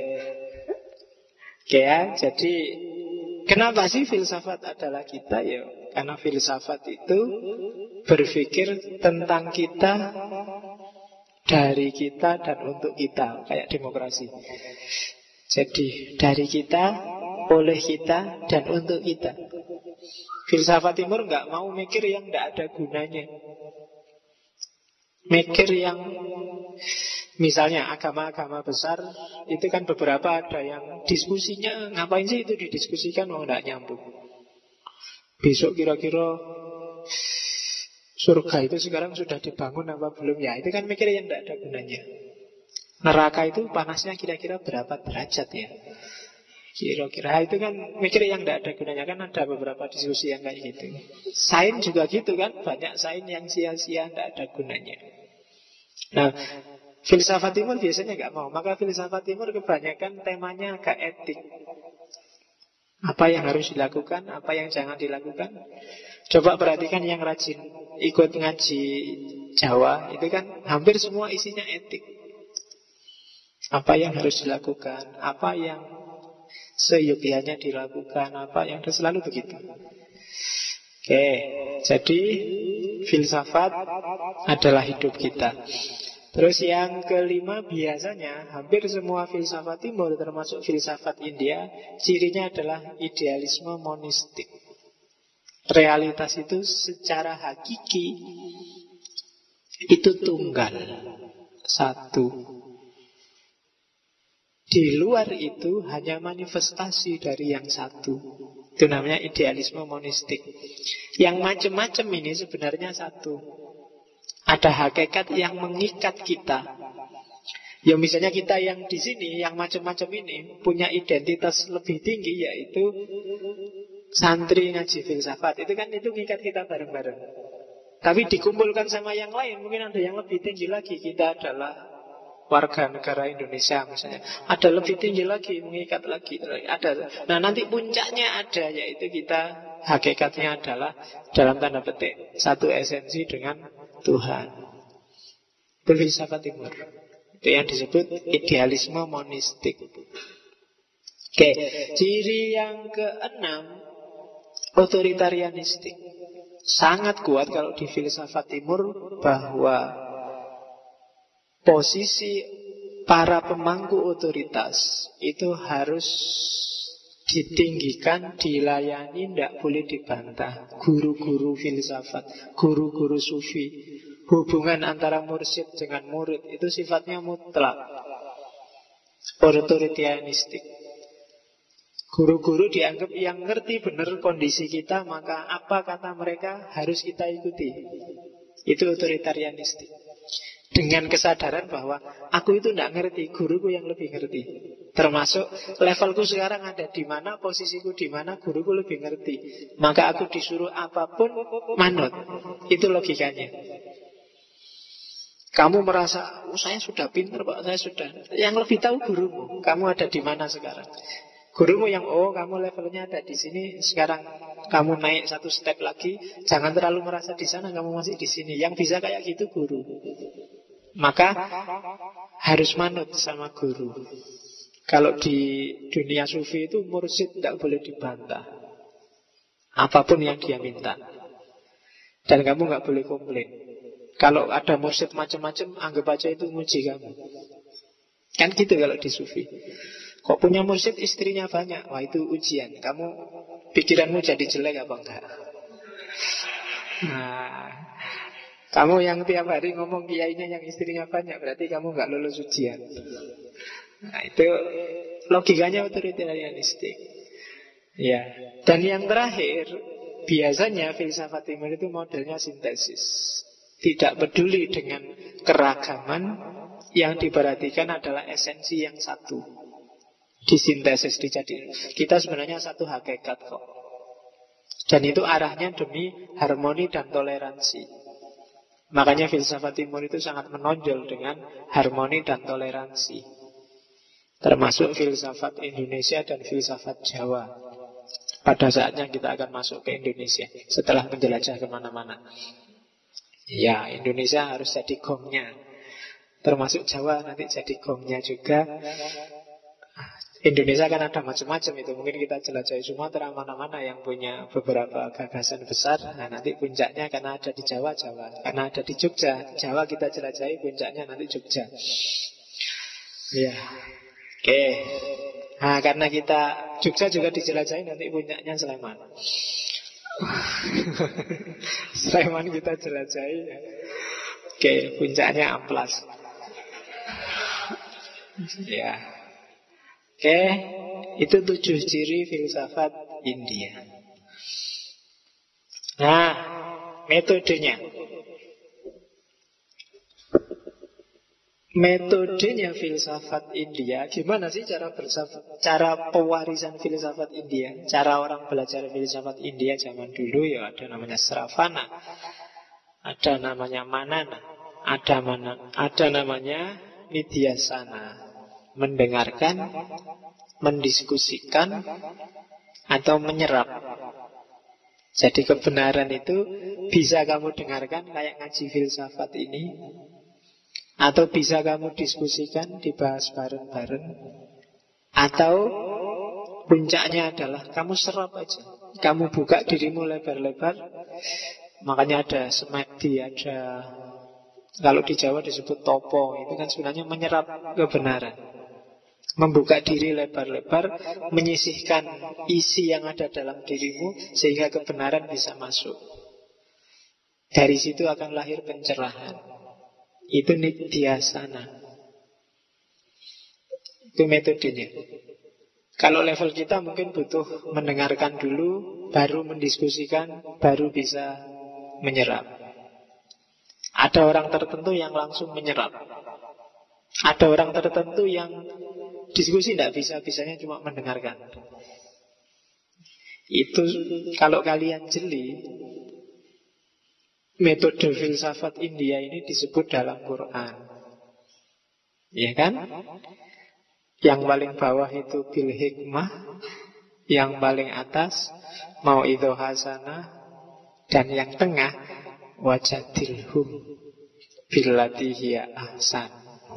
Oke ya, jadi kenapa sih filsafat adalah kita? Ya, karena filsafat itu berpikir tentang kita, dari kita dan untuk kita, kayak demokrasi. Jadi dari kita, oleh kita, dan untuk kita. Filsafat timur nggak mau mikir yang nggak ada gunanya. Mikir yang misalnya agama-agama besar itu kan beberapa ada yang diskusinya ngapain sih itu didiskusikan, mau nggak nyambung. Besok kira-kira surga itu sekarang sudah dibangun apa belum ya? Itu kan mikir yang tidak ada gunanya. Neraka itu panasnya kira-kira berapa derajat ya? Kira-kira itu kan mikir yang tidak ada gunanya. Kan ada beberapa diskusi yang kayak gitu. Sains juga gitu kan, banyak sains yang sia-sia, tidak ada gunanya. Nah, filsafat timur biasanya nggak mau. Maka filsafat timur kebanyakan temanya agak etik. Apa yang harus dilakukan, apa yang jangan dilakukan. Coba perhatikan yang rajin ikut ngaji Jawa, itu kan hampir semua isinya etik. Apa yang harus dilakukan, apa yang seyogyanya dilakukan, apa yang selalu begitu. Oke, jadi filsafat adalah hidup kita. Terus yang kelima, biasanya hampir semua filsafat timur termasuk filsafat India, cirinya adalah idealisme monistik. Realitas itu secara hakiki itu tunggal, satu. Di luar itu hanya manifestasi dari yang satu. Itu namanya idealisme monistik. Yang macam-macam ini sebenarnya satu. Ada hakikat yang mengikat kita. Ya misalnya kita yang di sini, yang macam-macam ini punya identitas lebih tinggi, yaitu santri ngaji filsafat. Itu kan itu mengikat kita bareng-bareng. Tapi dikumpulkan sama yang lain, mungkin ada yang lebih tinggi lagi. Kita adalah warga negara Indonesia misalnya, ada lebih tinggi lagi, mengikat lagi, ada. Nah nanti puncaknya ada, yaitu kita hakikatnya adalah dalam tanda petik satu esensi dengan Tuhan. Itu filsafat timur. Itu yang disebut idealisme monistik. Oke, ciri yang keenam, otoritarianistik. Sangat kuat kalau di filsafat timur bahwa posisi para pemangku otoritas itu harus ditinggikan, dilayani, tidak boleh dibantah. Guru-guru filsafat, guru-guru sufi, hubungan antara mursyid dengan murid itu sifatnya mutlak, otoritarianistik. Guru-guru dianggap yang ngerti benar kondisi kita, maka apa kata mereka harus kita ikuti. Itu otoritarianistik. Dengan kesadaran bahwa aku itu tidak ngerti, guruku yang lebih ngerti. Termasuk levelku sekarang ada di mana, posisiku di mana, guruku lebih ngerti. Maka aku disuruh apapun manut. Itu logikanya. Kamu merasa, saya sudah pintar Pak, saya sudah. Yang lebih tahu gurumu. Kamu ada di mana sekarang? Gurumu yang, kamu levelnya ada di sini, sekarang kamu naik satu step lagi. Jangan terlalu merasa di sana, kamu masih di sini. Yang bisa kayak gitu guru. Maka harus manut sama guru. Kalau di dunia sufi itu mursyid tidak boleh dibantah, apapun yang dia minta. Dan kamu nggak boleh komplain. Kalau ada mursyid macam-macam, anggap aja itu muji kamu. Kan gitu kalau di sufi. Kok punya mursyid istrinya banyak, wah itu ujian. Kamu pikiranmu jadi jelek apa enggak? Nah, kamu yang tiap hari ngomong kiainya yang istrinya banyak, berarti kamu nggak lulus ujian. Nah, itu logikanya otoritarianistik. Ya. Dan yang terakhir, biasanya filsafat timur itu modelnya sintesis. Tidak peduli dengan keragaman, yang diperhatikan adalah esensi yang satu. Disintesis, dijadikan. Kita sebenarnya satu hakikat kok. Dan itu arahnya demi harmoni dan toleransi. Makanya filsafat timur itu sangat menonjol dengan harmoni dan toleransi. Termasuk filsafat Indonesia dan filsafat Jawa. Pada saatnya kita akan masuk ke Indonesia setelah menjelajah kemana-mana. Ya, Indonesia harus jadi gongnya. Termasuk Jawa nanti jadi gongnya juga. Indonesia kan ada macam-macam itu. Mungkin kita jelajahi Sumatera, mana-mana yang punya beberapa gagasan besar. Nah, nanti puncaknya karena ada di Jawa, Jawa. Karena ada di Jogja, Jawa kita jelajahi, puncaknya nanti Jogja. Ya, oke. Nah, karena kita Jogja juga dijelajahi, nanti puncaknya Sleman. Sleman kita jelajahi. Oke, puncaknya Amplas. Ya. Oke, itu 7 ciri filsafat India. Nah, metodenya. Metodenya filsafat India, gimana sih cara pewarisan filsafat India? Cara orang belajar filsafat India zaman dulu ya ada namanya Sravana, ada namanya Manana, ada namanya Nidhyasana. Mendengarkan, mendiskusikan, atau menyerap. Jadi kebenaran itu bisa kamu dengarkan kayak ngaji filsafat ini, atau bisa kamu diskusikan, dibahas bareng-bareng, atau puncaknya adalah kamu serap aja. Kamu buka dirimu lebar-lebar. Makanya ada semedi, ada, kalau di Jawa disebut topo. Itu kan sebenarnya menyerap kebenaran. Membuka diri lebar-lebar, menyisihkan isi yang ada dalam dirimu sehingga kebenaran bisa masuk. Dari situ akan lahir pencerahan. Itu nidhyasana. Itu metodenya. Kalau level kita mungkin butuh mendengarkan dulu, baru mendiskusikan, baru bisa menyerap. Ada orang tertentu yang langsung menyerap. Ada orang tertentu yang diskusi tidak bisa, bisanya cuma mendengarkan. Itu kalau kalian jeli, metode filsafat India ini disebut dalam Quran. Ya kan? Yang paling bawah itu bil hikmah, yang paling atas mau'idhah hasanah, dan yang tengah wajadilhum billati hiya ahsan.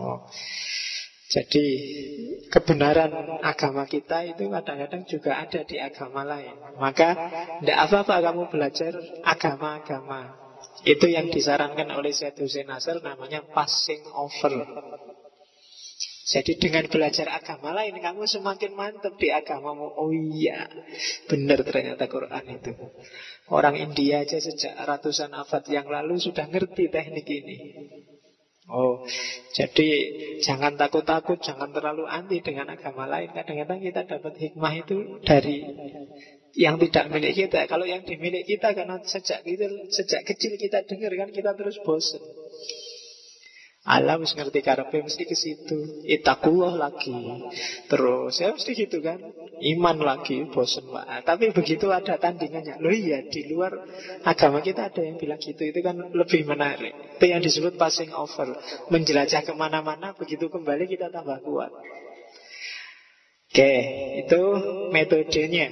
Jadi kebenaran agama kita itu kadang-kadang juga ada di agama lain. Maka tidak apa-apa kamu belajar agama-agama. Itu yang disarankan oleh Syed Hussein Nasr, namanya passing over. Jadi dengan belajar agama lain, kamu semakin mantap di agamamu. Oh iya, benar ternyata Quran itu. Orang India aja sejak ratusan abad yang lalu sudah ngerti teknik ini. Oh, jadi jangan takut-takut, jangan terlalu anti dengan agama lain. Kadang-kadang kita dapat hikmah itu dari yang tidak milik kita. Kalau yang dimiliki kita, karena sejak kecil kita dengar kan, kita terus bosan. Allah mesti ngerti karepe mesti ke situ. Itakullah lagi. Terus ya mesti gitu kan. Iman lagi, bosen Pak. Tapi begitu ada tandingannya. Loh iya, di luar agama kita ada yang bilang gitu. Itu kan lebih menarik. Itu yang disebut passing over. Menjelajah kemana-mana, begitu kembali kita tambah kuat. Oke, itu metodenya.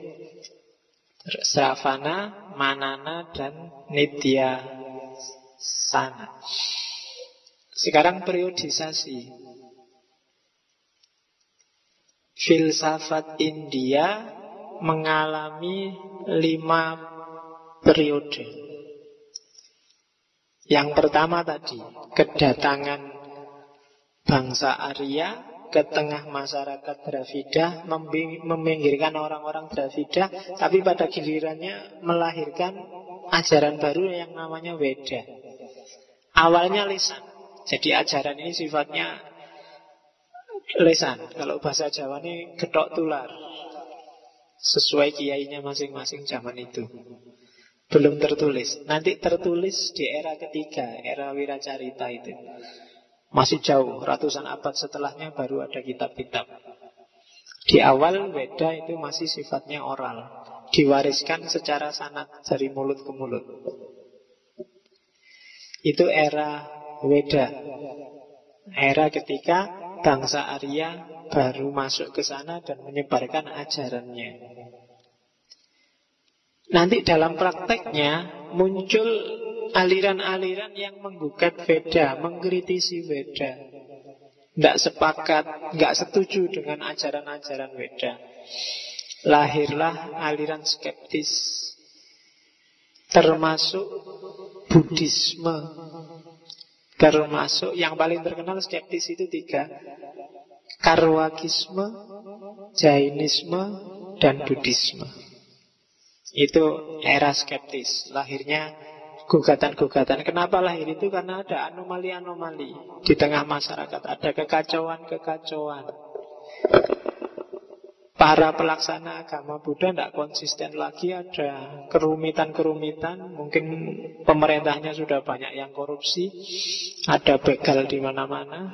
Sravana, Manana, dan Nidhyasana. Sekarang periodisasi. Filsafat India mengalami 5 periode. Yang pertama tadi, kedatangan bangsa Arya ke tengah masyarakat Dravida, meminggirkan orang-orang Dravida, tapi pada gilirannya melahirkan ajaran baru yang namanya Weda. Awalnya lisan. Jadi ajaran ini sifatnya lisan. Kalau bahasa Jawa ini getok tular. sesuai kiainya masing-masing zaman itu. Belum tertulis. Nanti tertulis di era ketiga, era Wiracarita itu. Masih jauh, ratusan abad setelahnya baru ada kitab-kitab. Di awal Weda itu masih sifatnya oral, diwariskan secara sanad dari mulut ke mulut. Itu era Weda. Era ketika bangsa Arya baru masuk ke sana dan menyebarkan ajarannya. Nanti dalam prakteknya muncul aliran-aliran yang menggugat Veda, mengkritisi Veda. Tidak sepakat, tidak setuju dengan ajaran-ajaran Veda. Lahirlah aliran skeptis, termasuk Buddhisme. Termasuk yang paling terkenal skeptis itu 3: Karwakisme, Jainisme, dan Buddhisme. Itu era skeptis. Lahirnya gugatan-gugatan. Kenapa lahir itu? Karena ada anomali-anomali di tengah masyarakat. Ada kekacauan-kekacauan. Para pelaksana agama Buddha tidak konsisten lagi. Ada kerumitan-kerumitan. Mungkin pemerintahnya sudah banyak yang korupsi. Ada begal di mana-mana.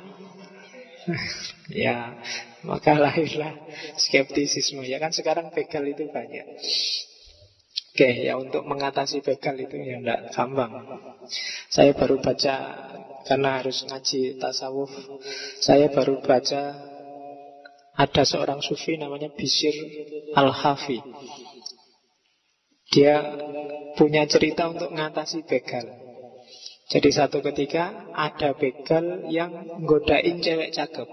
Ya, maka lahirlah skeptisisme. Ya kan sekarang begal itu banyak. Oke, ya untuk mengatasi begal itu ya tidak gampang. Saya baru baca, karena harus ngaji tasawuf, saya baru baca ada seorang sufi namanya Bishr Al-Hafi. Dia punya cerita untuk mengatasi begal. Jadi satu ketika ada begal yang nggodain cewek cakep.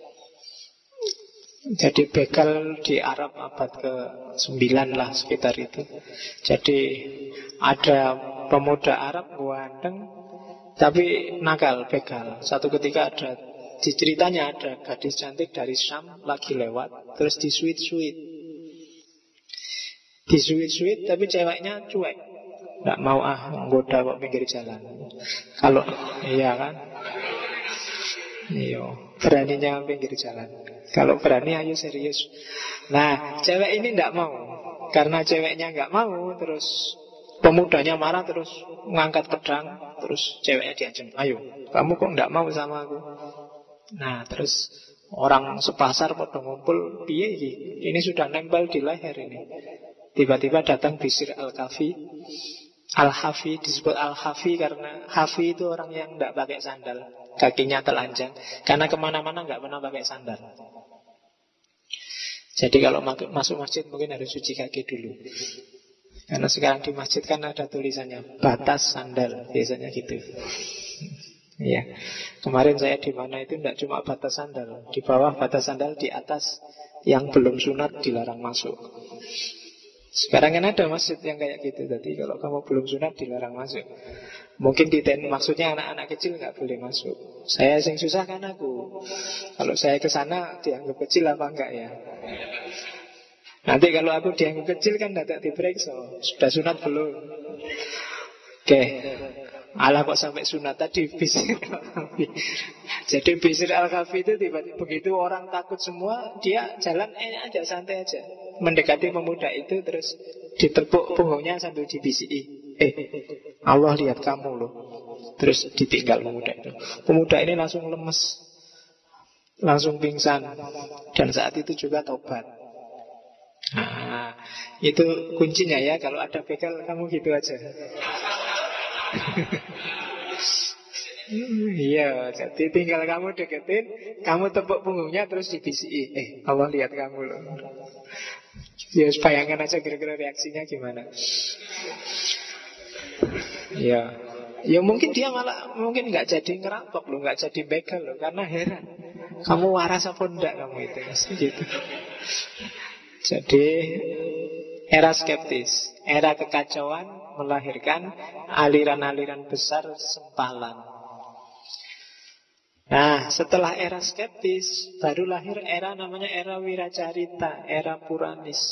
Jadi begal di Arab abad ke-9 lah sekitar itu. Jadi ada pemuda Arab ganteng tapi nakal, begal. Satu ketika ada, di ceritanya ada gadis cantik dari Syam lagi lewat, terus disuit-suit. Disuit-suit tapi ceweknya cuek, nggak mau nggoda kok pinggir jalan. Kalau iya kan, iya beraninya pinggir jalan. Kalau berani ayo serius. Nah cewek ini nggak mau. Karena ceweknya nggak mau, terus pemudanya marah, terus ngangkat pedang. Terus ceweknya diancam, ayo kamu kok nggak mau sama aku. Nah terus orang sepasar pada ngumpul, piye ini sudah nempel di leher ini. Tiba-tiba datang Bishr Al-Hafi. Al-Hafi disebut Al-Hafi karena Hafi itu orang yang tidak pakai sandal, kakinya telanjang. Karena kemana-mana nggak pernah pakai sandal. Jadi kalau masuk masjid mungkin harus cuci kaki dulu. Karena sekarang di masjid kan ada tulisannya batas sandal, biasanya gitu. Iya. Kemarin saya di mana itu tidak cuma batas sandal, di bawah batas sandal, di atas yang belum sunat dilarang masuk. Sekarang kan ada masjid yang kayak gitu. Jadi kalau kamu belum sunat dilarang masuk. Mungkin maksudnya anak-anak kecil nggak boleh masuk. Saya yang susah kan aku. Kalau saya ke sana dianggap kecil apa enggak ya? Nanti kalau aku dianggap kecil kan tidak diperiksa. Sudah sunat belum? Oke. Alah kok sampai sunat tadi Bishr Al-Hafi. Jadi Bishr Al-Hafi itu tiba-tiba begitu orang takut semua, dia jalan aja, santai aja, mendekati pemuda itu, terus ditepuk punggungnya sambil dibisiki, Allah lihat kamu loh. Terus ditinggal pemuda itu. Pemuda ini langsung lemes, langsung pingsan, dan saat itu juga tobat. Nah, itu kuncinya ya. Kalau ada begal kamu gitu aja. Iya, jadi tinggal kamu deketin, kamu tepuk punggungnya, terus dibisiki, Allah lihat kamu loh. Ya bayangkan aja kira-kira reaksinya gimana. Ya, ya mungkin dia malah mungkin nggak jadi ngerampok loh, nggak jadi begal loh, karena heran, kamu waras apa enggak kamu itu, gitu. Jadi era skeptis, era kekacauan melahirkan aliran-aliran besar sempalan. Nah, setelah era skeptis, baru lahir era namanya era Wiracarita, era Puranis.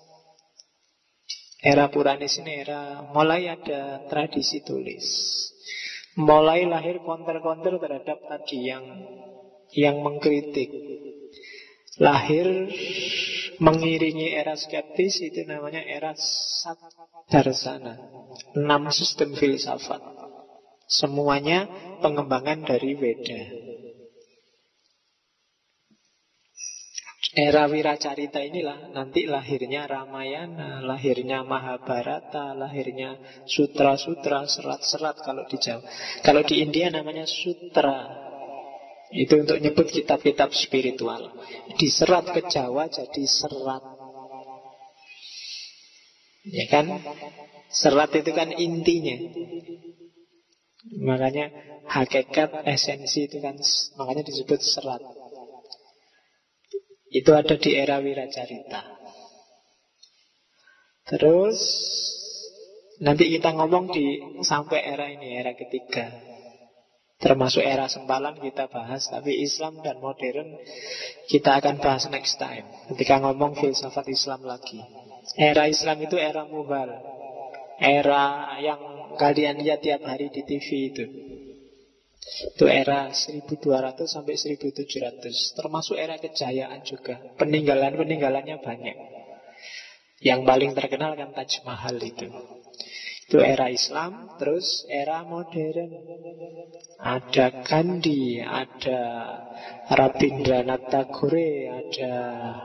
Era Puranis ini era mulai ada tradisi tulis, mulai lahir counter-counter terhadap tadi yang mengkritik. Lahir Mengiringi era skeptis itu namanya era Saddarsana. 6 sistem filsafat. Semuanya pengembangan dari Weda. Era Wiracarita inilah nanti lahirnya Ramayana, lahirnya Mahabharata, lahirnya sutra-sutra, serat-serat kalau di Jawa. Kalau di India namanya sutra. Itu untuk nyebut kitab-kitab spiritual. Diserat ke Jawa jadi serat. Ya kan? Serat itu kan intinya. Makanya hakikat, esensi itu kan makanya disebut serat. Itu ada di era Wiracarita. Terus nanti kita ngomong sampai era ini, era ketiga. Termasuk era sempalan kita bahas. Tapi Islam dan modern kita akan bahas next time, ketika ngomong filsafat Islam lagi. Era Islam itu era Mughal. Era yang kalian lihat tiap hari di TV itu. Itu era 1200 sampai 1700. Termasuk era kejayaan juga. Peninggalan-peninggalannya banyak. Yang paling terkenal kan Taj Mahal itu. Itu era Islam. Terus era modern. Ada Gandhi, ada Rabindranath Tagore, ada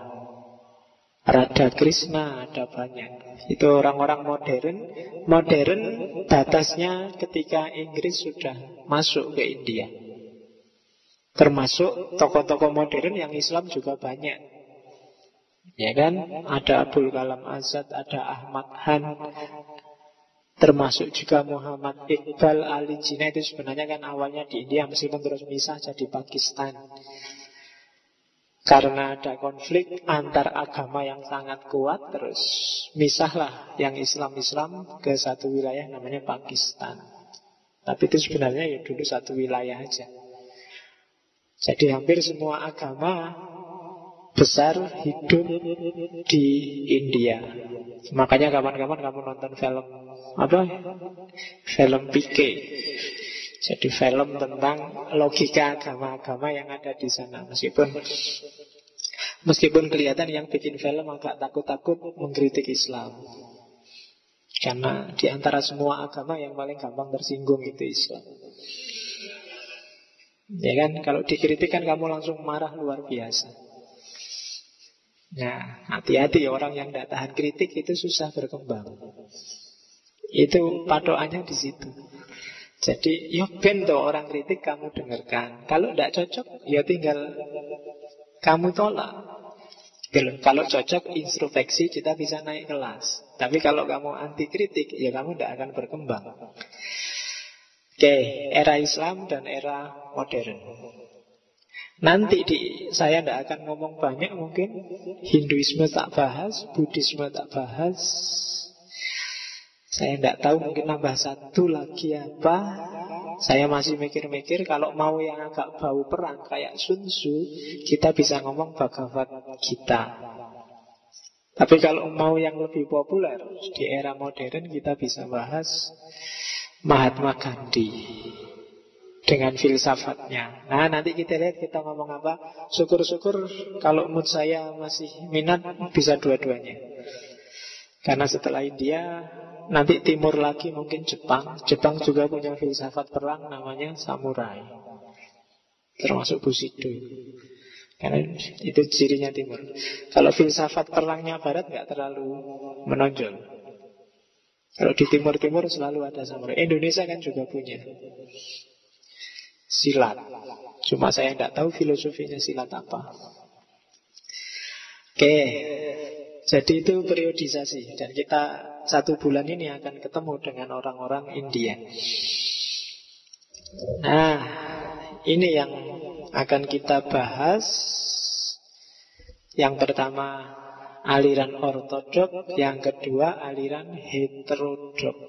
Radha Krishna, ada banyak. Itu orang-orang modern. Modern batasnya ketika Inggris sudah masuk ke India. Termasuk tokoh-tokoh modern yang Islam juga banyak. Ya kan? Ada Abdul Kalam Azad, ada Ahmad Han, termasuk juga Muhammad Iqbal, Ali Jinnah. Itu sebenarnya kan awalnya di India, meskipun terus misah jadi Pakistan. Karena ada konflik antar agama yang sangat kuat, terus misahlah yang Islam-Islam ke satu wilayah namanya Pakistan. Tapi itu sebenarnya ya dulu satu wilayah aja. Jadi hampir semua agama besar hidup di India. Makanya kapan-kapan kamu nonton film apa? Film Pique. Jadi film tentang logika agama-agama yang ada di sana. Meskipun kelihatan yang bikin film agak takut-takut mengkritik Islam. Karena di antara semua agama yang paling gampang tersinggung itu Islam. Ya kan, kalau dikritik kan kamu langsung marah luar biasa. Nah, hati-hati orang yang tidak tahan kritik itu susah berkembang. Itu patokannya di situ. Jadi, ya ben toh orang kritik kamu dengarkan. Kalau tidak cocok, ya tinggal kamu tolak. Kalau cocok, introspeksi, kita bisa naik kelas. Tapi kalau kamu anti kritik, ya kamu tidak akan berkembang. Oke, era Islam dan era modern. Nanti saya tidak akan ngomong banyak mungkin. Hinduisme tak bahas, Buddhisme tak bahas. Saya tidak tahu, mungkin nambah satu lagi apa. Saya masih mikir-mikir. Kalau mau yang agak bau perang kayak Sun Tzu, kita bisa ngomong Bhagavad Gita. Tapi kalau mau yang lebih populer di era modern, kita bisa bahas Mahatma Gandhi dengan filsafatnya. Nah, nanti kita lihat kita ngomong apa. Syukur-syukur kalau mood saya masih minat, bisa dua-duanya. Karena setelah India, nanti timur lagi mungkin Jepang. Jepang juga punya filsafat perang namanya samurai, termasuk Bushido. Karena itu cirinya timur. Kalau filsafat perangnya barat nggak terlalu menonjol. Kalau di timur-timur selalu ada samurai. Indonesia kan juga punya silat. Cuma saya tidak tahu filosofinya silat apa. Oke. Jadi itu periodisasi. Dan kita 1 bulan ini akan ketemu dengan orang-orang India. Nah, ini yang akan kita bahas. Yang pertama aliran ortodok, yang kedua aliran heterodok.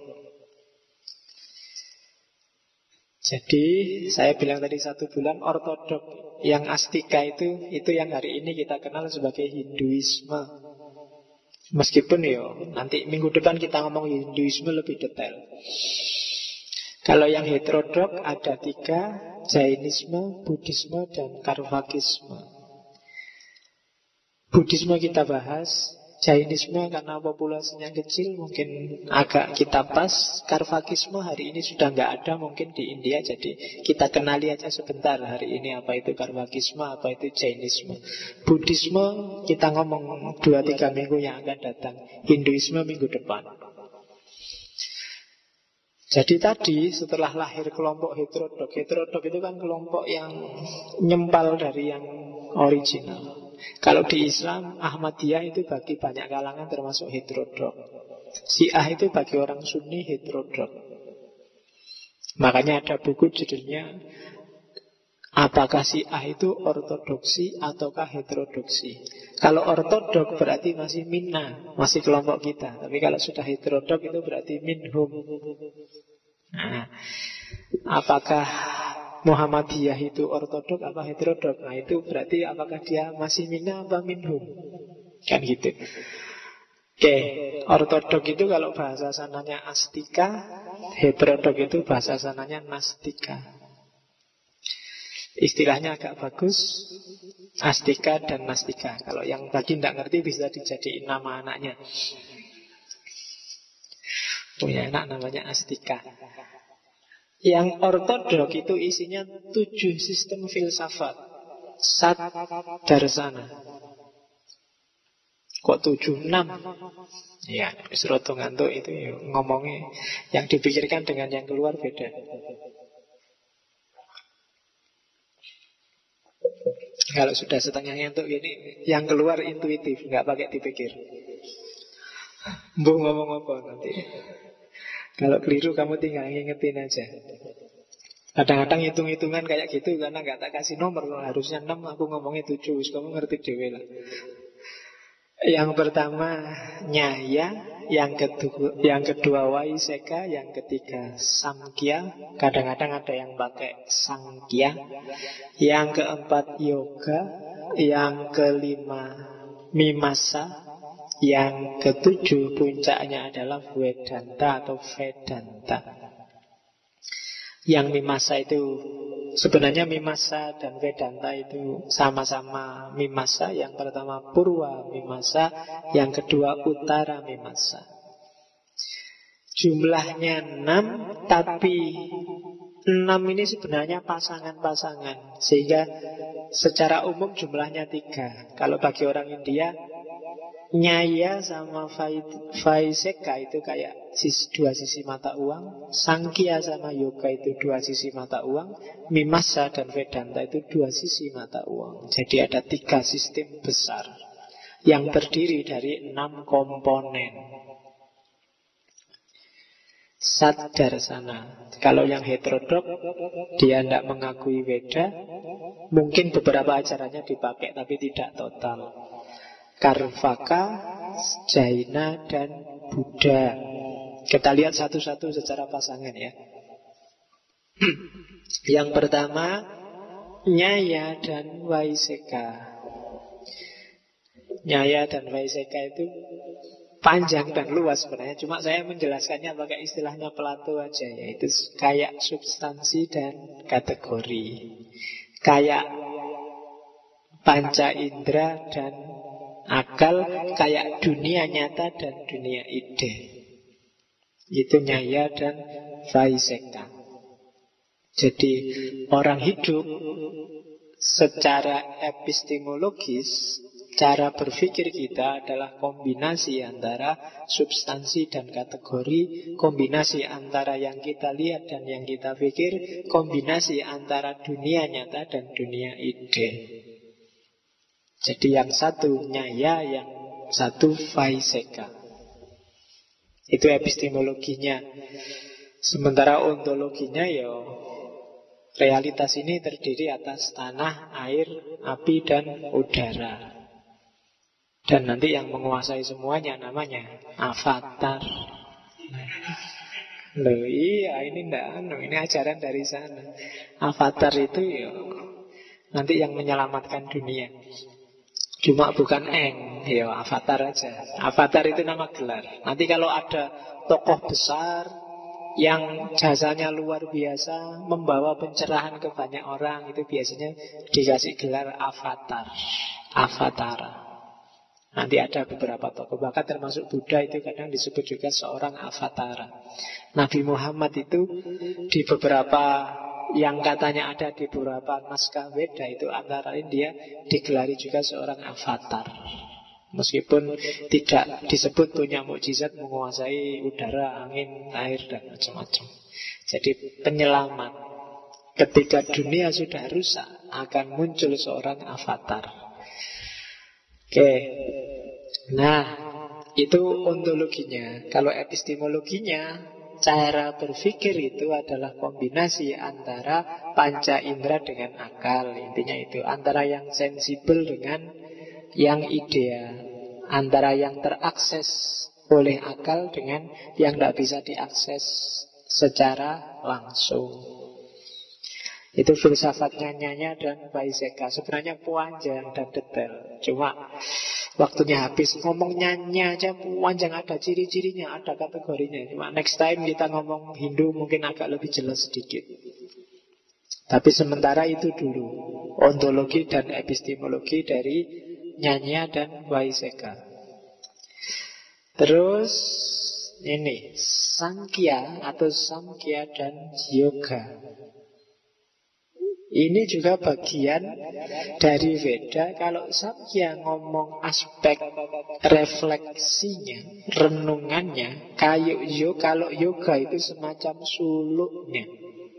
Jadi saya bilang tadi 1 bulan ortodok. Yang astika itu yang hari ini kita kenal sebagai Hinduisme. Meskipun nanti minggu depan kita ngomong Hinduisme lebih detail. Kalau yang heterodok ada 3, Jainisme, Buddhisme, dan Karvakisme. Buddhisme kita bahas. Jainisme karena populasinya kecil mungkin agak kita pas. Karvakisme hari ini sudah nggak ada mungkin di India. Jadi kita kenali aja sebentar hari ini apa itu Karvakisme, apa itu Jainisme. Buddhisme kita ngomong 2-3 minggu yang akan datang. Hinduisme minggu depan. Jadi tadi setelah lahir kelompok heterodok. Heterodok itu kan kelompok yang nyempal dari yang original. Kalau di Islam, Ahmadiyah itu bagi banyak kalangan termasuk heterodok. Syiah itu bagi orang Sunni heterodok. Makanya ada buku judulnya apakah Syiah itu ortodoksi ataukah heterodoksi. Kalau ortodok berarti masih minna, masih kelompok kita. Tapi kalau sudah heterodok itu berarti minhum. Nah, apakah Muhammadiyah itu ortodok apa heterodok? Nah itu berarti apakah dia masih minna apa minhum? Kan gitu. Oke, ortodok itu kalau bahasa sananya astika, heterodok itu bahasa sananya nastika. Istilahnya agak bagus, astika dan nastika. Kalau yang tadi tidak ngerti bisa dijadiin nama anaknya. Punya anak namanya astika. Yang ortodok itu isinya 7 sistem filsafat. Sat darsana. Kok 7? 6? Ya, seroto ngantuk itu ya, ngomongnya yang dipikirkan dengan yang keluar beda. Kalau sudah setengah ngantuk ini, yang keluar intuitif, nggak pakai dipikir. Bu ngomong apa nanti? Kalau keliru kamu tinggal ngingetin aja. Kadang-kadang hitung-hitungan kayak gitu karena nggak tak kasih nomor. Harusnya 6, aku ngomongnya 7. Kamu ngerti dewe lah. Yang pertama Nyaya, yang kedua Waiseka, yang ketiga Samkhya. Kadang-kadang ada yang pakai Sankhya. Yang keempat Yoga, yang kelima Mimasa, yang ketujuh puncaknya adalah Vedanta atau Vedanta. Yang Mimasa itu sebenarnya Mimasa dan Vedanta itu sama-sama Mimasa. Yang pertama Purwa Mimasa, yang kedua Uttara Mimasa. Jumlahnya 6, tapi 6 ini sebenarnya pasangan-pasangan. Sehingga secara umum jumlahnya 3. Kalau bagi orang India, Nyaya sama Vaiseka itu kayak dua sisi mata uang. Sankhya sama Yoga itu 2 sisi mata uang. Mimasa dan Vedanta itu 2 sisi mata uang. Jadi ada 3 sistem besar yang terdiri dari 6 komponen. Saddarsana. Kalau yang heterodok, dia tidak mengakui Weda. Mungkin beberapa ajarannya dipakai, tapi tidak total. Karvaka, Jaina, dan Buddha. Kita lihat satu-satu secara pasangan ya. Yang pertama Nyaya dan Vaiseka. Nyaya dan Vaiseka itu panjang dan luas sebenarnya. Cuma saya menjelaskannya pakai istilahnya Plato aja, yaitu kayak substansi dan kategori. Kayak panca indera dan akal, kayak dunia nyata dan dunia ide. Itu Nyaya dan Vaiseka. Jadi orang hidup secara epistemologis, cara berpikir kita adalah kombinasi antara substansi dan kategori, kombinasi antara yang kita lihat dan yang kita pikir, kombinasi antara dunia nyata dan dunia ide. Jadi yang satu Nyaya, yang satu Vaiseka. Itu epistemologinya. Sementara ontologinya ya, realitas ini terdiri atas tanah, air, api, dan udara. Dan nanti yang menguasai semuanya namanya avatar. Loh iya, ini ini ajaran dari sana. Avatar itu ya nanti yang menyelamatkan dunia. Cuma bukan ya avatar aja. Avatar itu nama gelar. Nanti kalau ada tokoh besar yang jasanya luar biasa, membawa pencerahan ke banyak orang, itu biasanya dikasih gelar avatar. Avatara. Nanti ada beberapa tokoh, bahkan termasuk Buddha itu kadang disebut juga seorang avatara. Nabi Muhammad itu di beberapa yang katanya ada di beberapa naskah Weda itu antara lain dia digelari juga seorang avatar. Meskipun tidak disebut punya mukjizat menguasai udara, angin, air dan macam-macam. Jadi penyelamat. Ketika dunia sudah rusak akan muncul seorang avatar. Oke. Nah, itu ontologinya. Kalau epistemologinya, cara berpikir itu adalah kombinasi antara panca indera dengan akal. Intinya itu, antara yang sensibel dengan yang idea, antara yang terakses oleh akal dengan yang tidak bisa diakses secara langsung. Itu filsafatnya Nyanya dan Vaiseka. Sebenarnya panjang dan detail, cuma waktunya habis. Ngomong Nyanya aja panjang, ada ciri-cirinya, ada kategorinya. Cuma next time kita ngomong Hindu mungkin agak lebih jelas sedikit. Tapi sementara itu dulu ontologi dan epistemologi dari Nyanya dan Vaiseka. Terus ini Sankhya atau Samkhya dan Yoga. Ini juga bagian dari Veda. Kalau Samkhya ngomong aspek refleksinya, renungannya, kalau yoga itu semacam suluknya.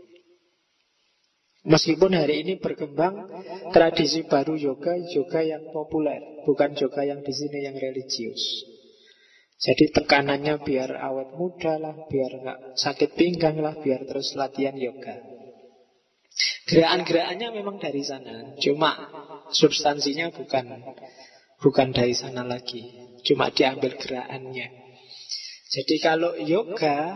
Meskipun hari ini berkembang tradisi baru yoga yang populer, bukan yoga yang di sini yang religius. Jadi tekanannya biar awet muda lah, biar nggak sakit pinggang lah, biar terus latihan yoga. Gerakan-gerakannya memang dari sana, cuma substansinya bukan dari sana lagi, cuma diambil gerakannya. Jadi kalau yoga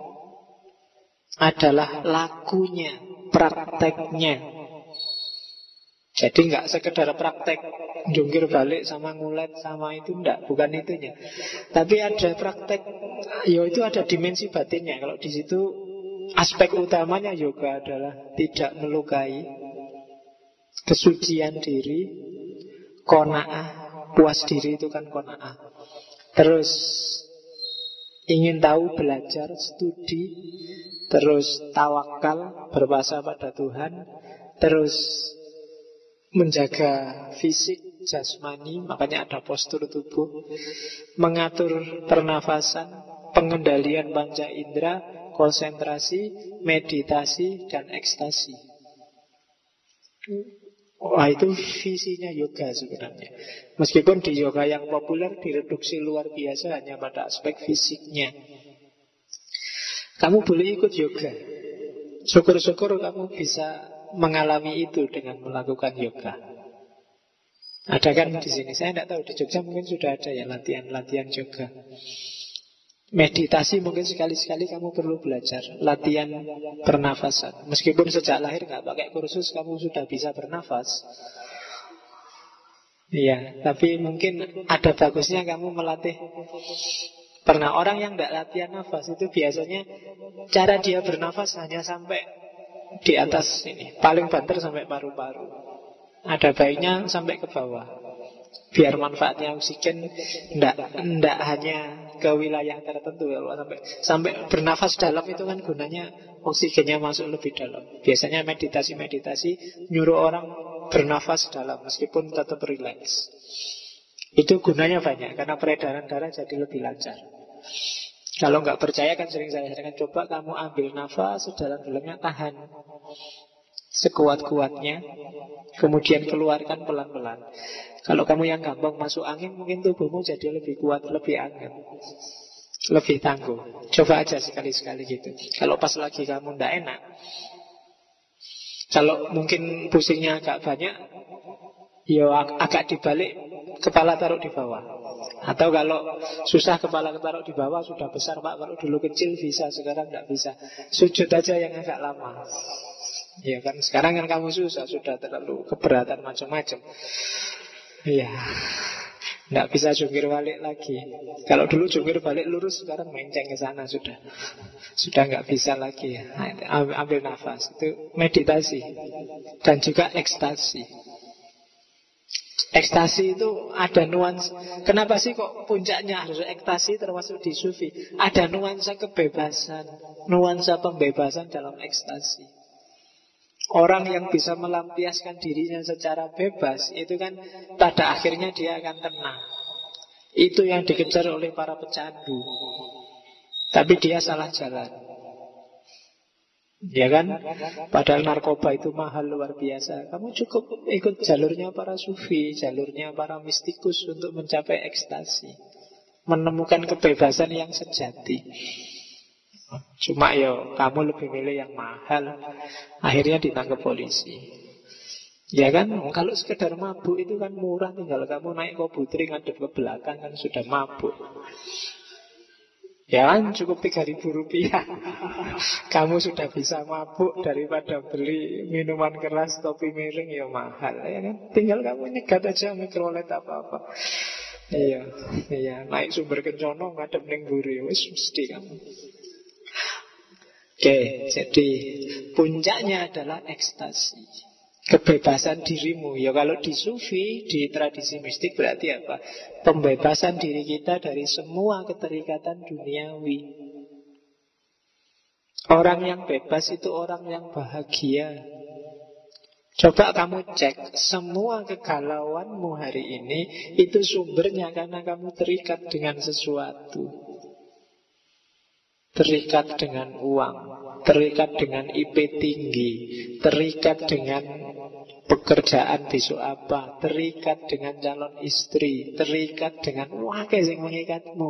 adalah lakunya, prakteknya. Jadi nggak sekedar praktek jungkir balik sama ngulet sama itu, enggak, bukan itunya. Tapi ada praktek, itu ada dimensi batinnya. Kalau di situ aspek utamanya yoga adalah tidak melukai, kesucian diri, qanaah, puas diri itu kan qanaah. Terus ingin tahu, belajar, studi, terus tawakal, berpasrah pada Tuhan, terus menjaga fisik, jasmani, makanya ada postur tubuh, mengatur pernafasan, pengendalian panca indera, konsentrasi, meditasi, dan ekstasi. Wah, itu visinya yoga sebenarnya. Meskipun di yoga yang populer direduksi luar biasa hanya pada aspek fisiknya. Kamu boleh ikut yoga. Syukur-syukur kamu bisa mengalami itu dengan melakukan yoga. Ada kan di sini? Saya tidak tahu, di Jogja mungkin sudah ada ya latihan yoga. Meditasi mungkin sekali-sekali kamu perlu belajar latihan pernafasan. Meskipun sejak lahir nggak pakai kursus kamu sudah bisa bernafas. Iya, tapi mungkin ada bagusnya kamu melatih. Pernah orang yang tidak latihan nafas itu biasanya cara dia bernafas hanya sampai di atas ini, paling banter sampai paru-paru. Ada baiknya sampai ke bawah, biar manfaatnya oksigen ndak hanya ke wilayah tertentu. Kalau sampai bernafas dalam itu kan gunanya oksigennya masuk lebih dalam. Biasanya meditasi nyuruh orang bernafas dalam meskipun tetap rileks. Itu gunanya banyak karena peredaran darah jadi lebih lancar. Kalau nggak percaya kan sering saya sarankan, coba kamu ambil nafas sedalam-dalamnya, tahan sekuat-kuatnya, kemudian keluarkan pelan-pelan. Kalau kamu yang gampang masuk angin, mungkin tubuhmu jadi lebih kuat, lebih hangat, lebih tangguh. Coba aja sekali-sekali gitu. Kalau pas lagi kamu ndak enak, kalau mungkin pusingnya agak banyak, ya agak dibalik, kepala taruh di bawah. Atau kalau susah kepala taruh di bawah, sudah besar Pak, kalau dulu kecil bisa, sekarang nggak bisa, sujud aja yang agak lama. Ya kan, sekarang kan kamu susah, sudah terlalu keberatan macam-macam. Iya, nggak bisa jungkir balik lagi. Kalau dulu jungkir balik lurus, sekarang menceng ke sana sudah nggak bisa lagi. Nah, ambil nafas, itu meditasi dan juga ekstasi. Ekstasi itu ada nuansa. Kenapa sih kok puncaknya harus ekstasi termasuk di sufi? Ada nuansa kebebasan, nuansa pembebasan dalam ekstasi. Orang yang bisa melampiaskan dirinya secara bebas, itu kan pada akhirnya dia akan tenang. Itu yang dikejar oleh para pecandu. Tapi dia salah jalan. Ya kan? Padahal narkoba itu mahal luar biasa. Kamu cukup ikut jalurnya para sufi, jalurnya para mistikus untuk mencapai ekstasi, menemukan kebebasan yang sejati. Cuma kamu lebih milih yang mahal, akhirnya ditangkap polisi. Ya kan? Kalau sekedar mabuk itu kan murah, tinggal kamu naik Kobutri ngadep ke belakang kan sudah mabuk. Ya kan, cukup 3.000 rupiah. Kamu sudah bisa mabuk daripada beli minuman keras, kopi miring, ya mahal, ya kan? Tinggal kamu nyegat aja mikrolet apa-apa. Iya, naik Sumber Kencono ngadep ning mburi, wis mesti kamu. Oke, jadi puncaknya adalah ekstasi. Kebebasan dirimu. Ya kalau di sufi, di tradisi mistik berarti apa? Pembebasan diri kita dari semua keterikatan duniawi. Orang yang bebas itu orang yang bahagia. Coba kamu cek, semua kegalauanmu hari ini itu sumbernya karena kamu terikat dengan sesuatu. Terikat dengan uang, terikat dengan IP tinggi, terikat dengan pekerjaan besok apa, terikat dengan calon istri, terikat dengan wakai yang mengikatmu.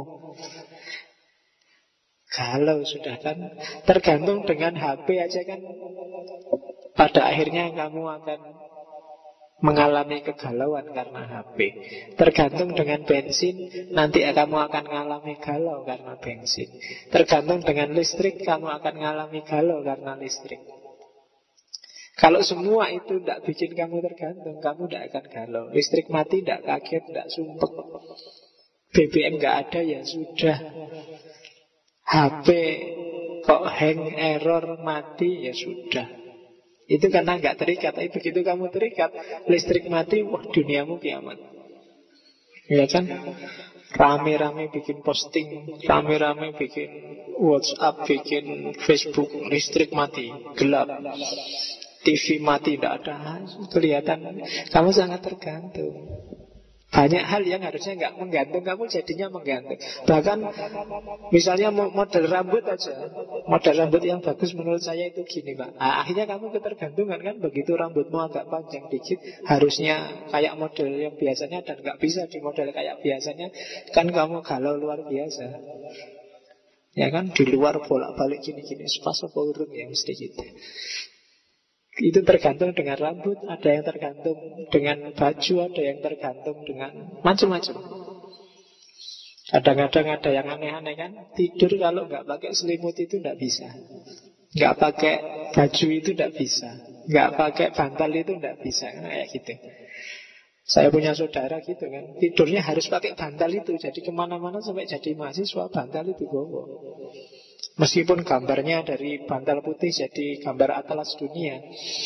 Kalau sudah kan, tergantung dengan HP aja kan, pada akhirnya kamu akan mengalami kegalauan karena HP. Tergantung dengan bensin, nanti kamu akan mengalami galau karena bensin. Tergantung dengan listrik, kamu akan mengalami galau karena listrik. Kalau semua itu tidak bikin kamu tergantung, kamu tidak akan galau. Listrik mati tidak kaget, tidak sumpek. BBM nggak ada, ya sudah. HP kok hang, error, mati, ya sudah. Itu karena nggak terikat. Tapi begitu kamu terikat, listrik mati, wah duniamu kiamat. Ya kan? Rame-rame bikin posting, rame-rame bikin WhatsApp, bikin Facebook, listrik mati, gelap, TV mati, tidak ada, kelihatan kamu sangat tergantung. Banyak hal yang harusnya nggak menggantung, kamu jadinya menggantung. Bahkan misalnya model rambut aja, model rambut yang bagus menurut saya itu gini Pak. Akhirnya kamu ketergantungan kan, begitu rambutmu agak panjang dikit, harusnya kayak model yang biasanya dan nggak bisa di model kayak biasanya, kan kamu galau luar biasa. Ya kan, di luar bolak-balik gini-gini, pas apa urun ya mesti gitu. Itu tergantung dengan rambut, ada yang tergantung dengan baju, ada yang tergantung dengan macam-macam. Kadang-kadang ada yang aneh-aneh kan. Tidur kalau nggak pakai selimut itu nggak bisa, nggak pakai baju itu nggak bisa, nggak pakai bantal itu nggak bisa, kayak gitu. Saya punya saudara gitu kan, tidurnya harus pakai bantal itu. Jadi kemana-mana sampai jadi mahasiswa bantal itu bawa. Meskipun gambarnya dari bantal putih jadi gambar atlas dunia.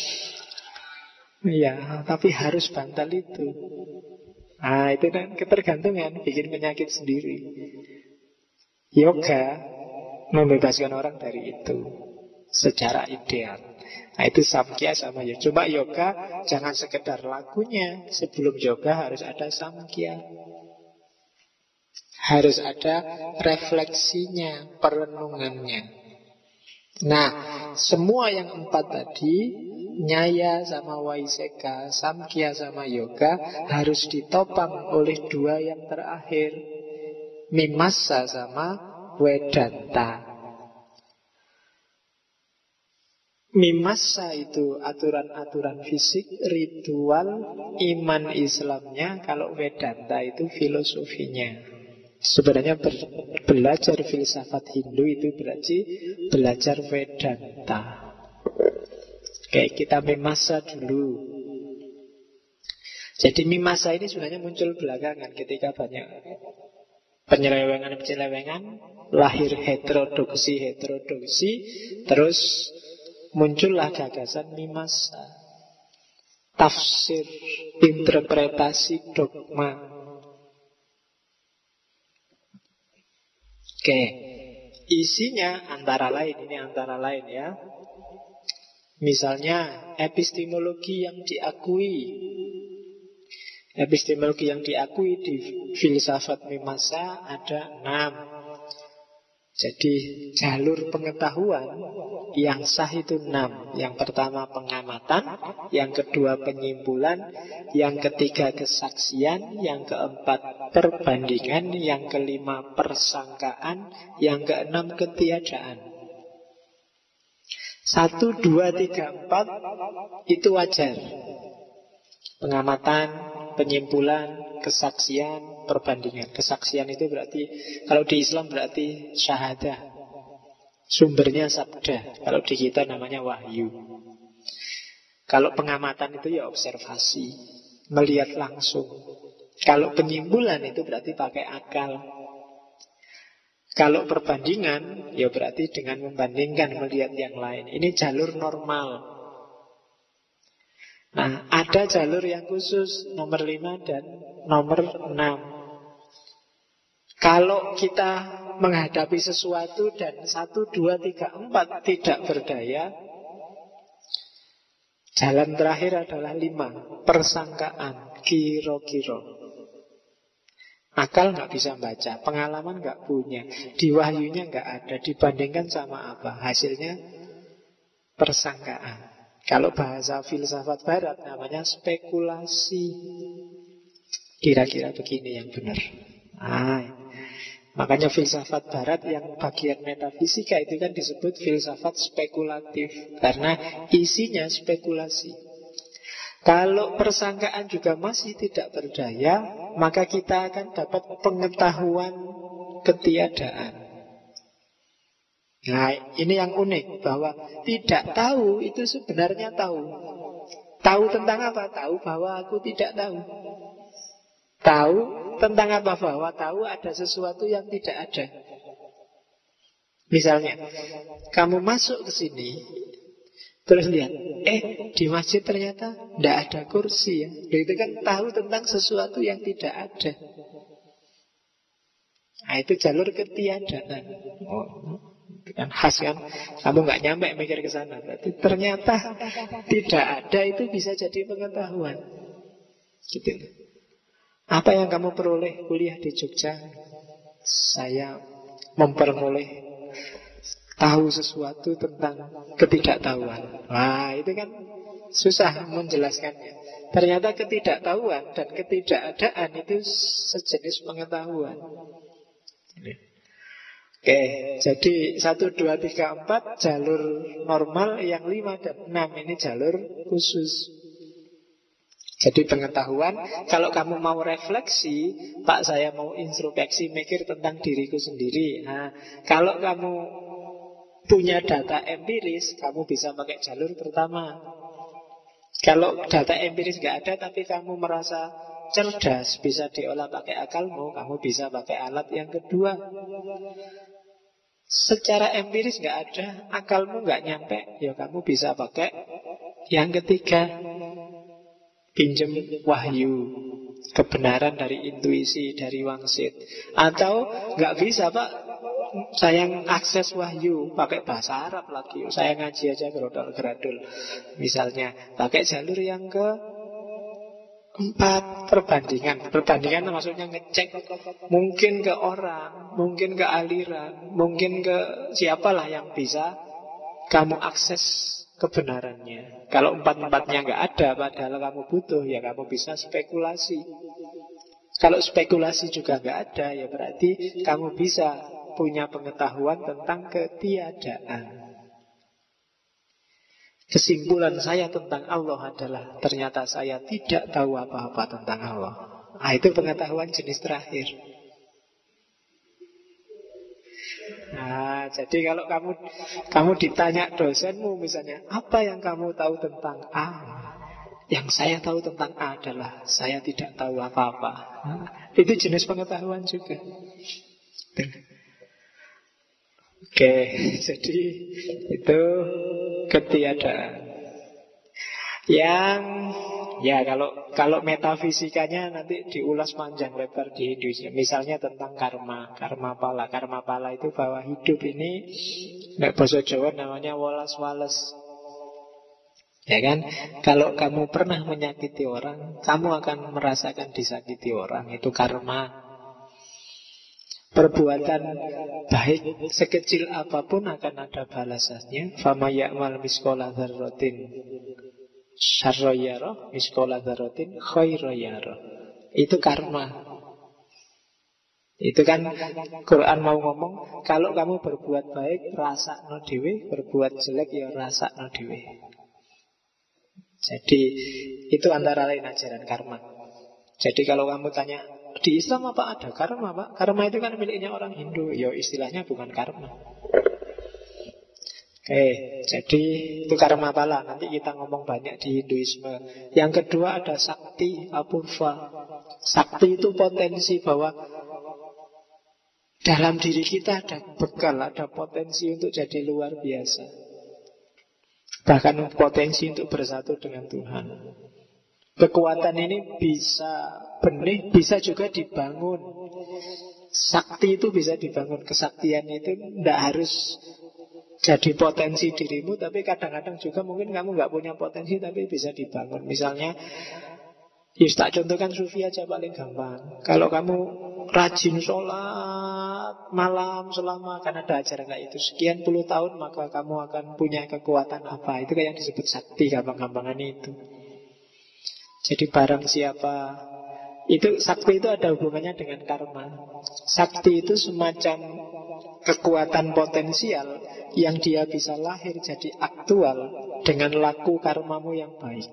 Iya, tapi harus bantal itu. Nah, itu kan ketergantungan, bikin penyakit sendiri. Yoga membebaskan orang dari itu secara ideal. Nah, itu samkhya sama yoga. Coba yoga jangan sekedar lagunya. Sebelum yoga harus ada samkhya. Harus ada refleksinya, perenungannya. Nah, semua yang 4 tadi, nyaya sama waiseka, samkhya sama yoga, harus ditopang oleh 2 yang terakhir, mimassa sama vedanta. Mimassa itu aturan-aturan fisik, ritual, iman Islamnya. Kalau vedanta itu filosofinya. Sebenarnya belajar filsafat Hindu itu berarti belajar Vedanta. Oke, kita mimasa dulu. Jadi mimasa ini sebenarnya muncul belakangan ketika banyak penyelewengan, lahir heterodoksi, terus muncullah gagasan mimasa. tafsir, interpretasi dogma. Oke, isinya antara lain, ini antara lain ya. Misalnya epistemologi yang diakui. Epistemologi yang diakui di filsafat Mimasa ada 6. Jadi jalur pengetahuan yang sah itu 6. Yang pertama pengamatan, yang kedua penyimpulan, yang ketiga kesaksian, yang keempat perbandingan, yang kelima persangkaan, yang keenam ketiadaan. 1, 2, 3, 4 itu wajar. Pengamatan, penyimpulan, kesaksian, perbandingan. Kesaksian itu berarti, kalau di Islam berarti syahadah. Sumbernya sabda. Kalau di kita namanya wahyu. Kalau pengamatan itu ya observasi, melihat langsung. Kalau penyimpulan itu berarti pakai akal. Kalau perbandingan ya berarti dengan membandingkan, melihat yang lain. Ini jalur normal. Nah, ada jalur yang khusus, nomor 5 dan nomor 6. Kalau kita menghadapi sesuatu dan 1, 2, 3, 4 tidak berdaya, jalan terakhir adalah 5, persangkaan, kira-kira. Akal nggak bisa baca, pengalaman nggak punya, di wahyunya nggak ada, dibandingkan sama apa? Hasilnya persangkaan. Kalau bahasa filsafat barat namanya spekulasi. Kira-kira begini yang benar. Makanya filsafat barat yang bagian metafisika itu kan disebut filsafat spekulatif, karena isinya spekulasi. Kalau persangkaan juga masih tidak berdaya, maka kita akan dapat pengetahuan ketiadaan. Nah, ini yang unik, bahwa tidak tahu itu sebenarnya tahu. Tahu tentang apa? Tahu bahwa aku tidak tahu. Tahu tentang apa? Bahwa tahu ada sesuatu yang tidak ada. Misalnya, kamu masuk ke sini, terus lihat, di masjid ternyata tidak ada kursi ya. Itu kan tahu tentang sesuatu yang tidak ada. Nah, itu jalur ketiadaan. Kan khas kan, kamu nggak nyampe mikir ke sana. Berarti ternyata tidak ada itu bisa jadi pengetahuan. Gitu. Apa yang kamu peroleh kuliah di Jogja? Saya memperoleh tahu sesuatu tentang ketidaktahuan. Wah, itu kan susah menjelaskannya. Ternyata ketidaktahuan dan ketidakadaan itu sejenis pengetahuan. Oke, jadi 1, 2, 3, 4 jalur normal, yang 5 dan 6 ini jalur khusus. Jadi pengetahuan, kalau kamu mau refleksi, Pak saya mau introspeksi, mikir tentang diriku sendiri. Nah, kalau kamu punya data empiris, kamu bisa pakai jalur pertama. Kalau data empiris nggak ada, tapi kamu merasa cerdas, bisa diolah pakai akalmu, kamu bisa pakai alat yang kedua. Secara empiris nggak ada, akalmu nggak nyampe, ya kamu bisa pakai yang ketiga, pinjem wahyu, kebenaran dari intuisi, dari wangsit. Atau nggak bisa Pak, saya akses wahyu pakai bahasa Arab lagi, saya ngaji aja gerodol-geradul. Misalnya pakai jalur yang keempat, perbandingan. Perbandingan maksudnya ngecek, mungkin ke orang, mungkin ke aliran, mungkin ke siapalah yang bisa kamu akses kebenarannya. Kalau empat-empatnya nggak ada, padahal kamu butuh, ya kamu bisa spekulasi. Kalau spekulasi juga nggak ada, ya berarti kamu bisa punya pengetahuan tentang ketiadaan. Kesimpulan saya tentang Allah adalah ternyata saya tidak tahu apa-apa tentang Allah. Nah, itu pengetahuan jenis terakhir. Nah, jadi kalau kamu ditanya dosenmu misalnya, apa yang kamu tahu tentang A? Yang saya tahu tentang A adalah saya tidak tahu apa-apa. Nah, itu jenis pengetahuan juga. Oke, jadi itu ketiadaan. Yang Ya, kalau metafisikanya nanti diulas panjang lebar di Hinduisme. Misalnya tentang karma, karma pala. Karma pala itu bahwa hidup ini, nek basa Jawa namanya wolas wales. Ya kan? Kalau kamu pernah menyakiti orang, kamu akan merasakan disakiti orang. Itu karma. Perbuatan baik sekecil apapun akan ada balasannya. Fama ya'mal miskola dzarratin syarra yara, miskola dzarratin khaira yara. Itu karma. Itu kan Quran mau ngomong, kalau kamu berbuat baik rasakno dhewe, berbuat jelek ya rasakno dhewe. Jadi itu antara lain ajaran karma. Jadi kalau kamu tanya, di Islam apa ada karma, Pak? Karma itu kan miliknya orang Hindu. Ya istilahnya bukan karma. Oke, jadi itu karma pala. Nanti kita ngomong banyak di Hinduisme. Yang kedua ada sakti apurva. Sakti itu potensi bahwa dalam diri kita ada bekal, ada potensi untuk jadi luar biasa. Bahkan potensi untuk bersatu dengan Tuhan. Kekuatan ini bisa benih, bisa juga dibangun. Sakti itu bisa dibangun. Kesaktian itu tidak harus jadi potensi dirimu, tapi kadang-kadang juga mungkin kamu nggak punya potensi, tapi bisa dibangun. Misalnya, tak contohkan sufi aja paling gampang. Kalau kamu rajin sholat malam selama, kan ada ajaran kayak itu, sekian puluh tahun, maka kamu akan punya kekuatan apa. Itu kayak yang disebut sakti, gampang-gampangan itu. Jadi barang siapa, itu sakti itu ada hubungannya dengan karma. Sakti itu semacam kekuatan potensial yang dia bisa lahir jadi aktual dengan laku karmamu yang baik.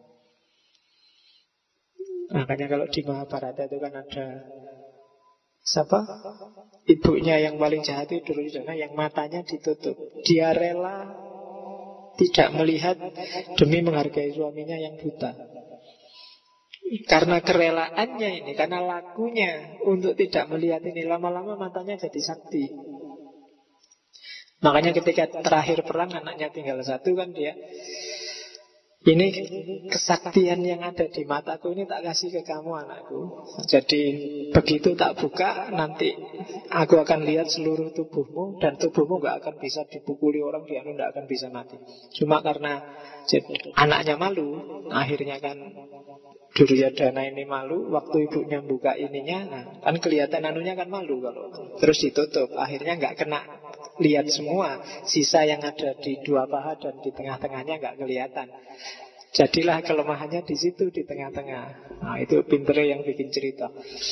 Makanya kalau di Mahabharata itu kan ada siapa? Ibunya yang paling jahat itu Duryodhana, yang matanya ditutup. Dia rela tidak melihat demi menghargai suaminya yang buta. Karena kerelaannya ini, karena lakunya untuk tidak melihat ini, lama-lama matanya jadi sakti. Makanya ketika terakhir perang anaknya tinggal satu kan dia, ini kesaktian yang ada di mataku ini tak kasih ke kamu anakku. Jadi begitu tak buka, nanti aku akan lihat seluruh tubuhmu, dan tubuhmu gak akan bisa dipukuli orang, dia gak akan bisa mati. Cuma karena anaknya malu, akhirnya kan Duryodhana ini malu. Waktu ibunya buka ininya, nah, kan kelihatan anunya kan malu kalau terus ditutup, akhirnya gak kena lihat semua. Sisa yang ada di dua paha dan di tengah-tengahnya gak kelihatan. Jadilah kelemahannya di situ, di tengah-tengah. Nah itu pinternya yang bikin cerita.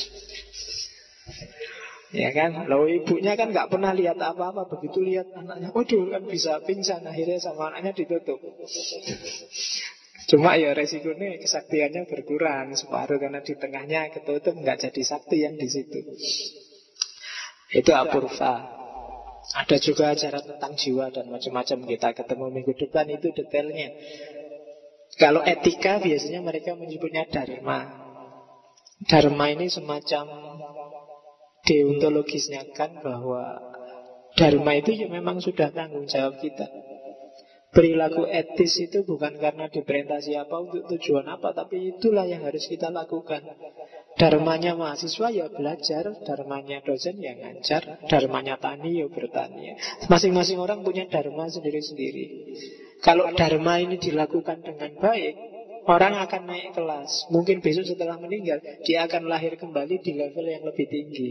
Ya kan, lalu ibunya kan gak pernah lihat apa-apa. Begitu lihat anaknya, waduh kan bisa pingsan. Akhirnya sama anaknya ditutup. Cuma ya resikonya kesaktiannya berkurang separuh, karena di tengahnya ketutup, nggak jadi sakti yang di situ. Itu apurva. Ada juga ajaran tentang jiwa dan macam-macam, kita ketemu minggu depan itu detailnya. Kalau etika biasanya mereka menyebutnya dharma. Dharma ini semacam deontologisnya kan, bahwa dharma itu ya memang sudah tanggung jawab kita. Perilaku etis itu bukan karena diperintah siapa untuk tujuan apa, tapi itulah yang harus kita lakukan. Dharmanya mahasiswa ya belajar, dharmanya dosen ya ngajar, dharmanya tani ya bertani. Masing-masing orang punya dharma sendiri-sendiri. Kalau dharma ini dilakukan dengan baik, orang akan naik kelas. Mungkin besok setelah meninggal, dia akan lahir kembali di level yang lebih tinggi.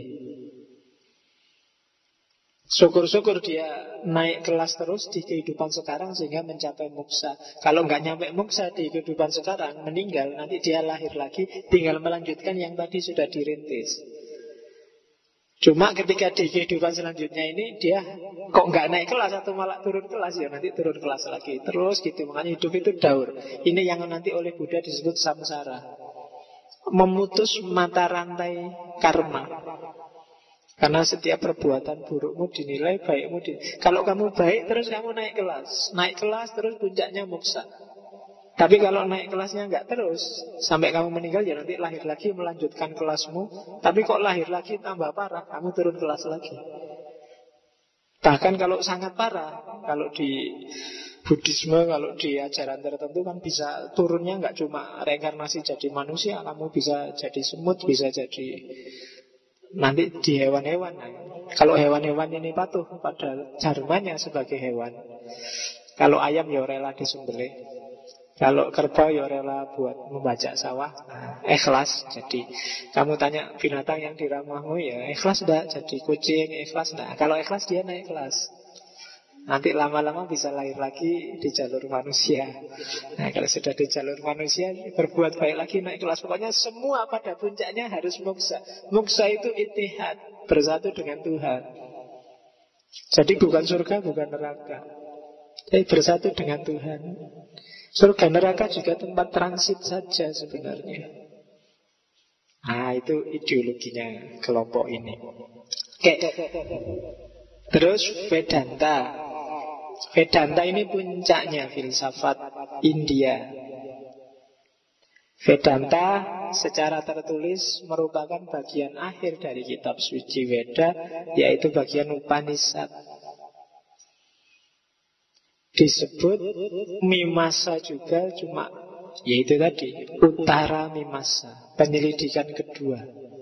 Syukur-syukur dia naik kelas terus di kehidupan sekarang sehingga mencapai moksa. Kalau nggak nyampe moksa di kehidupan sekarang, meninggal, nanti dia lahir lagi, tinggal melanjutkan yang tadi sudah dirintis. Cuma ketika di kehidupan selanjutnya ini dia kok nggak naik kelas atau malah turun kelas, ya nanti turun kelas lagi. Terus gitu, makanya hidup itu daur. Ini yang nanti oleh Buddha disebut samsara, memutus mata rantai karma. Karena setiap perbuatan burukmu dinilai, baikmu dinilai. Kalau kamu baik terus kamu naik kelas. Naik kelas terus puncaknya moksa. Tapi kalau naik kelasnya enggak terus, sampai kamu meninggal ya nanti lahir lagi melanjutkan kelasmu. Tapi kok lahir lagi tambah parah, kamu turun kelas lagi. Bahkan kalau sangat parah, kalau di Buddhisme kalau di ajaran tertentu kan bisa turunnya nggak cuma reinkarnasi jadi manusia, kamu bisa jadi semut, bisa jadi nanti di hewan-hewan. Nah, kalau hewan-hewan ini patuh pada dharmanya sebagai hewan. Kalau ayam ya rela disembelih. Kalau kerbau ya rela buat membajak sawah. Nah, ikhlas. Jadi kamu tanya binatang yang di rumahmu ya ikhlas enggak? Jadi kucing ikhlas enggak? Kalau ikhlas dia naik kelas. Nanti lama-lama bisa lahir lagi di jalur manusia. Nah kalau sudah di jalur manusia berbuat baik lagi naik kelas. Pokoknya semua pada puncaknya harus moksa. Moksa itu ittihad, bersatu dengan Tuhan. Jadi bukan surga, bukan neraka, tapi bersatu dengan Tuhan. Surga neraka juga tempat transit saja sebenarnya. Nah itu ideologinya kelompok ini. Oke. Terus Vedanta. Vedanta ini puncaknya filsafat India. Vedanta secara tertulis merupakan bagian akhir dari kitab suci Veda, yaitu bagian Upanishad. Disebut Mimasa juga, cuma yaitu tadi Utara Mimasa, penyelidikan kedua.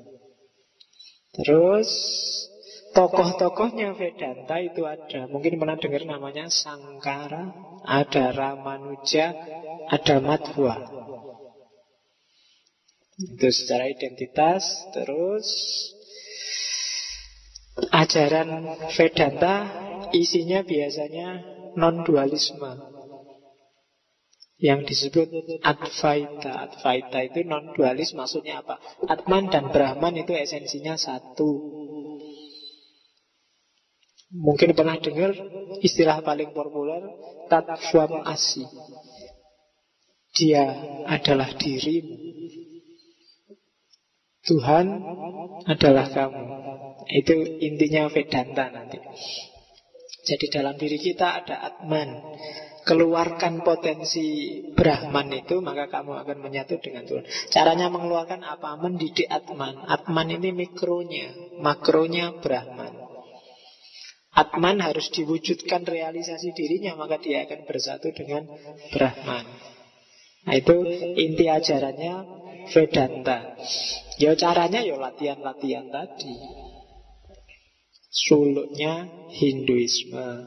Terus tokoh-tokohnya Vedanta itu ada, mungkin pernah dengar namanya Sankara, ada Ramanuja, ada Madhva. Itu secara identitas. Terus ajaran Vedanta isinya biasanya non-dualisme, yang disebut Advaita. Advaita itu non-dualis, maksudnya apa? Atman dan Brahman itu esensinya satu. Mungkin pernah dengar istilah paling populer Tattvam Asi. Dia adalah dirimu, Tuhan adalah kamu. Itu intinya Vedanta nanti. Jadi dalam diri kita ada Atman. Keluarkan potensi Brahman itu, maka kamu akan menyatu dengan Tuhan. Caranya mengeluarkan apa? Mendidik Atman. Atman ini mikronya, makronya Brahman. Atman harus diwujudkan realisasi dirinya, maka dia akan bersatu dengan Brahman. Nah itu inti ajarannya Vedanta. Ya caranya ya latihan-latihan tadi. Suluknya Hinduisme.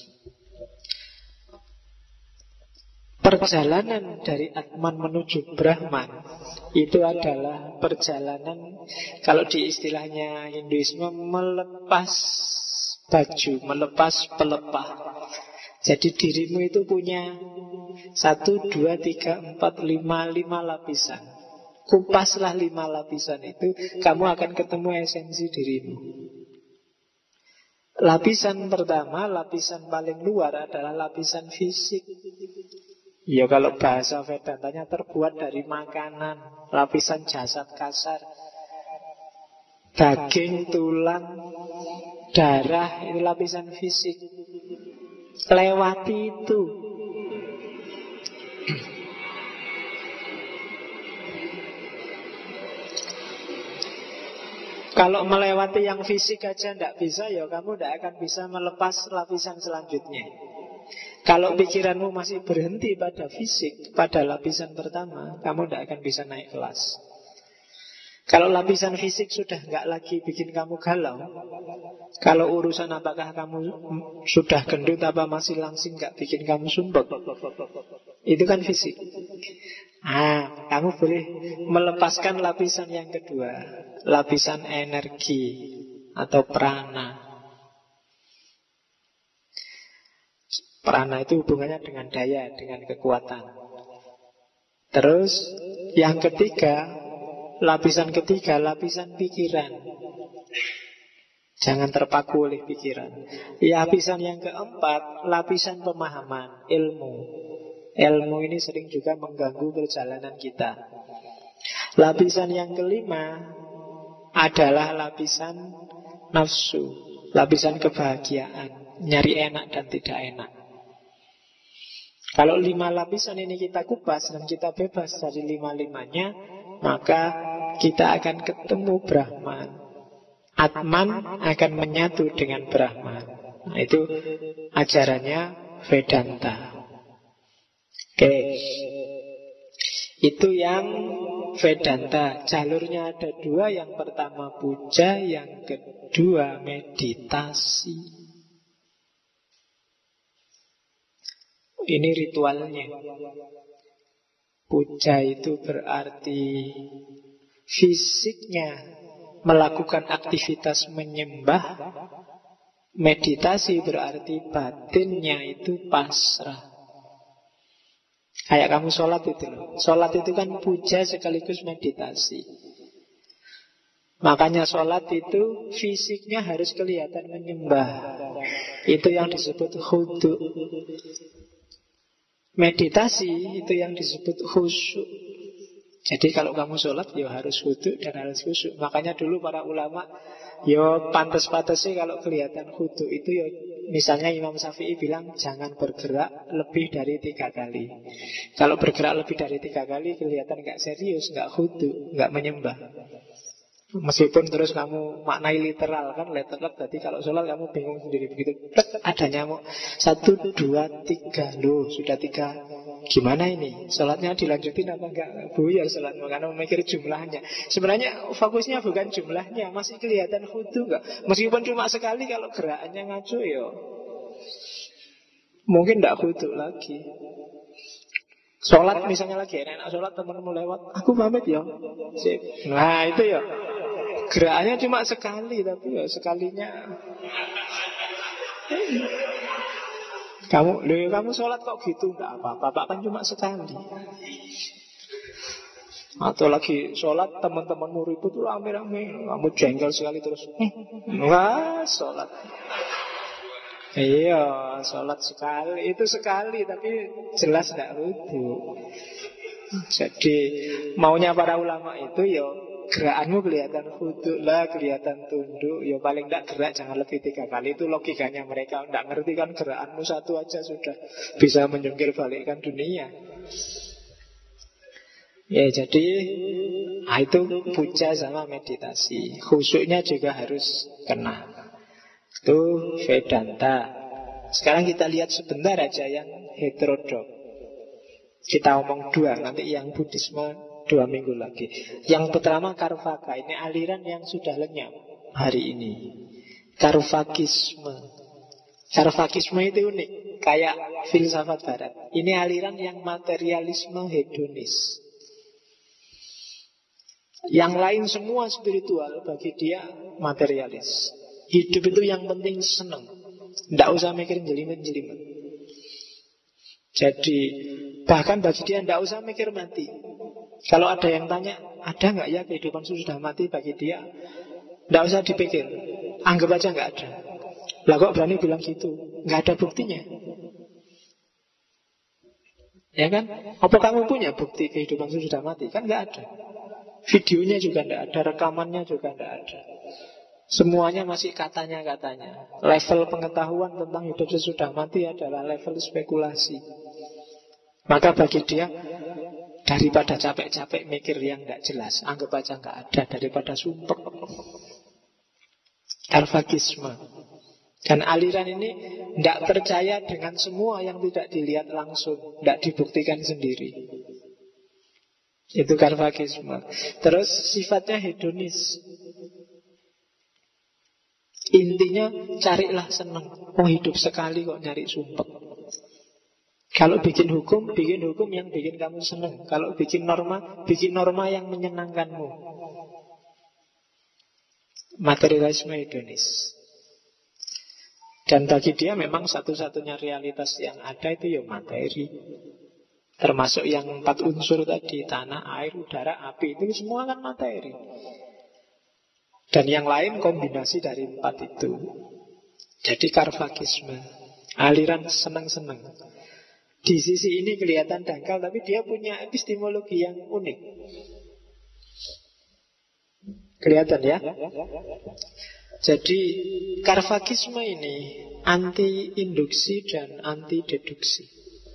Perjalanan dari Atman menuju Brahman itu adalah perjalanan, kalau di istilahnya Hinduisme, melepas baju, melepas pelepah. Jadi dirimu itu punya 1, 2, 3, 4, 5 lapisan. Kupaslah 5 lapisan itu, kamu akan ketemu esensi dirimu. Lapisan pertama, lapisan paling luar adalah lapisan fisik. Ya kalau bahasa Vedantanya terbuat dari makanan, lapisan jasad kasar, daging, tulang, darah, itu lapisan fisik. Lewati itu. Kalau melewati yang fisik aja tidak bisa, ya kamu tidak akan bisa melepas lapisan selanjutnya. Kalau pikiranmu masih berhenti pada fisik, pada lapisan pertama, kamu tidak akan bisa naik kelas. Kalau lapisan fisik sudah nggak lagi bikin kamu galau, kalau urusan apakah kamu sudah gendut apa masih langsing nggak bikin kamu sumpek, itu kan fisik. Kamu boleh melepaskan lapisan yang kedua, lapisan energi atau prana. Prana itu hubungannya dengan daya, dengan kekuatan. Terus yang ketiga, lapisan ketiga, lapisan pikiran. Jangan terpaku oleh pikiran. Lapisan yang keempat, lapisan pemahaman, ilmu. Ilmu ini sering juga mengganggu perjalanan kita. Lapisan yang kelima adalah lapisan nafsu, lapisan kebahagiaan, nyari enak dan tidak enak. Kalau 5 lapisan ini kita kupas dan kita bebas dari 5-5-nya, maka kita akan ketemu Brahman. Atman akan menyatu dengan Brahman. Nah, itu ajarannya Vedanta. Oke, itu yang Vedanta. Jalurnya ada dua. Yang pertama puja, yang kedua meditasi. Ini ritualnya. Puja itu berarti fisiknya melakukan aktivitas menyembah. Meditasi berarti batinnya itu pasrah. Kayak kamu sholat itu loh. Sholat itu kan puja sekaligus meditasi. Makanya sholat itu fisiknya harus kelihatan menyembah. Itu yang disebut khudu. Meditasi itu yang disebut khusyuk. Jadi kalau kamu sholat ya harus khudu dan harus khusyuk. Makanya dulu para ulama ya pantas-pantas sih kalau kelihatan khudu itu ya. Misalnya Imam Syafi'i bilang jangan bergerak lebih dari 3 kali. Kalau bergerak lebih dari 3 kali kelihatan gak serius, gak khudu, gak menyembah. Meskipun terus kamu maknai literal kan, literal tadi kalau sholat kamu bingung sendiri begitu. Ada nyamuk 1, 2, 3. Loh sudah 3. Gimana ini? Sholatnya dilanjutin apa enggak? Buyar sholatmu karena memikir jumlahnya. Sebenarnya fokusnya bukan jumlahnya, masih kelihatan khudu enggak? Meskipun cuma sekali, kalau gerakannya ngaco ya mungkin enggak khudu lagi. Sholat misalnya lagi enak sholat, temanmu lewat, aku pamit ya. Sip. Nah itu ya gerakannya cuma sekali, tapi ya sekalinya kamu sholat kok gitu, enggak apa-apa, kan cuma sekali. Atau lagi sholat teman-temanmu ribut rame-rame, kamu jengkel sekali terus wah sholat. Iya, sholat sekali, itu sekali, tapi jelas enggak rudu. Jadi maunya para ulama itu ya gerakanmu kelihatan khudu lah, kelihatan tunduk. Ya paling tidak gerak jangan lebih 3 kali. Itu logikanya mereka. Tidak ngerti kan gerakanmu satu aja sudah bisa menjungkir balikkan dunia. Ya jadi itu puja sama meditasi. Khusyuknya juga harus kena. Itu Vedanta. Sekarang kita lihat sebentar aja yang heterodok. Kita omong 2, nanti yang Buddhisme 2 minggu lagi. Yang pertama Karvaka. Ini aliran yang sudah lenyap hari ini. Karvakisme. Karvakisme itu unik, kayak filsafat barat. Ini aliran yang materialisme hedonis. Yang lain semua spiritual, bagi dia materialis. Hidup itu yang penting senang, tidak usah mikir jelimet-jelimet. Jadi bahkan bagi dia tidak usah mikir mati. Kalau ada yang tanya, ada nggak ya kehidupan sudah mati, bagi dia tidak usah dipikir, anggap aja nggak ada. Lah kok berani bilang gitu? Nggak ada buktinya. Ya kan? Apa kamu punya bukti kehidupan sudah mati? Kan nggak ada. Videonya juga nggak ada, rekamannya juga nggak ada. Semuanya masih katanya-katanya. Level pengetahuan tentang hidup sesudah mati adalah level spekulasi. Maka bagi dia, daripada capek-capek mikir yang tidak jelas, anggap aja nggak ada, daripada sumpek. Karvakisme. Dan aliran ini tidak percaya dengan semua yang tidak dilihat langsung, tidak dibuktikan sendiri. Itu Karvakisme. Terus sifatnya hedonis. Intinya carilah senang. Oh hidup sekali kok nyari sumpek. Kalau bikin hukum yang bikin kamu senang. Kalau bikin norma yang menyenangkanmu. Materialisme hedonis. Dan bagi dia memang satu-satunya realitas yang ada itu ya materi. Termasuk yang 4 unsur tadi, tanah, air, udara, api, itu semua kan materi. Dan yang lain kombinasi dari 4 itu. Jadi Karvakisme, aliran senang-senang. Di sisi ini kelihatan dangkal, tapi dia punya epistemologi yang unik. Kelihatan ya? Jadi Karvakisme ini anti-induksi dan anti-deduksi,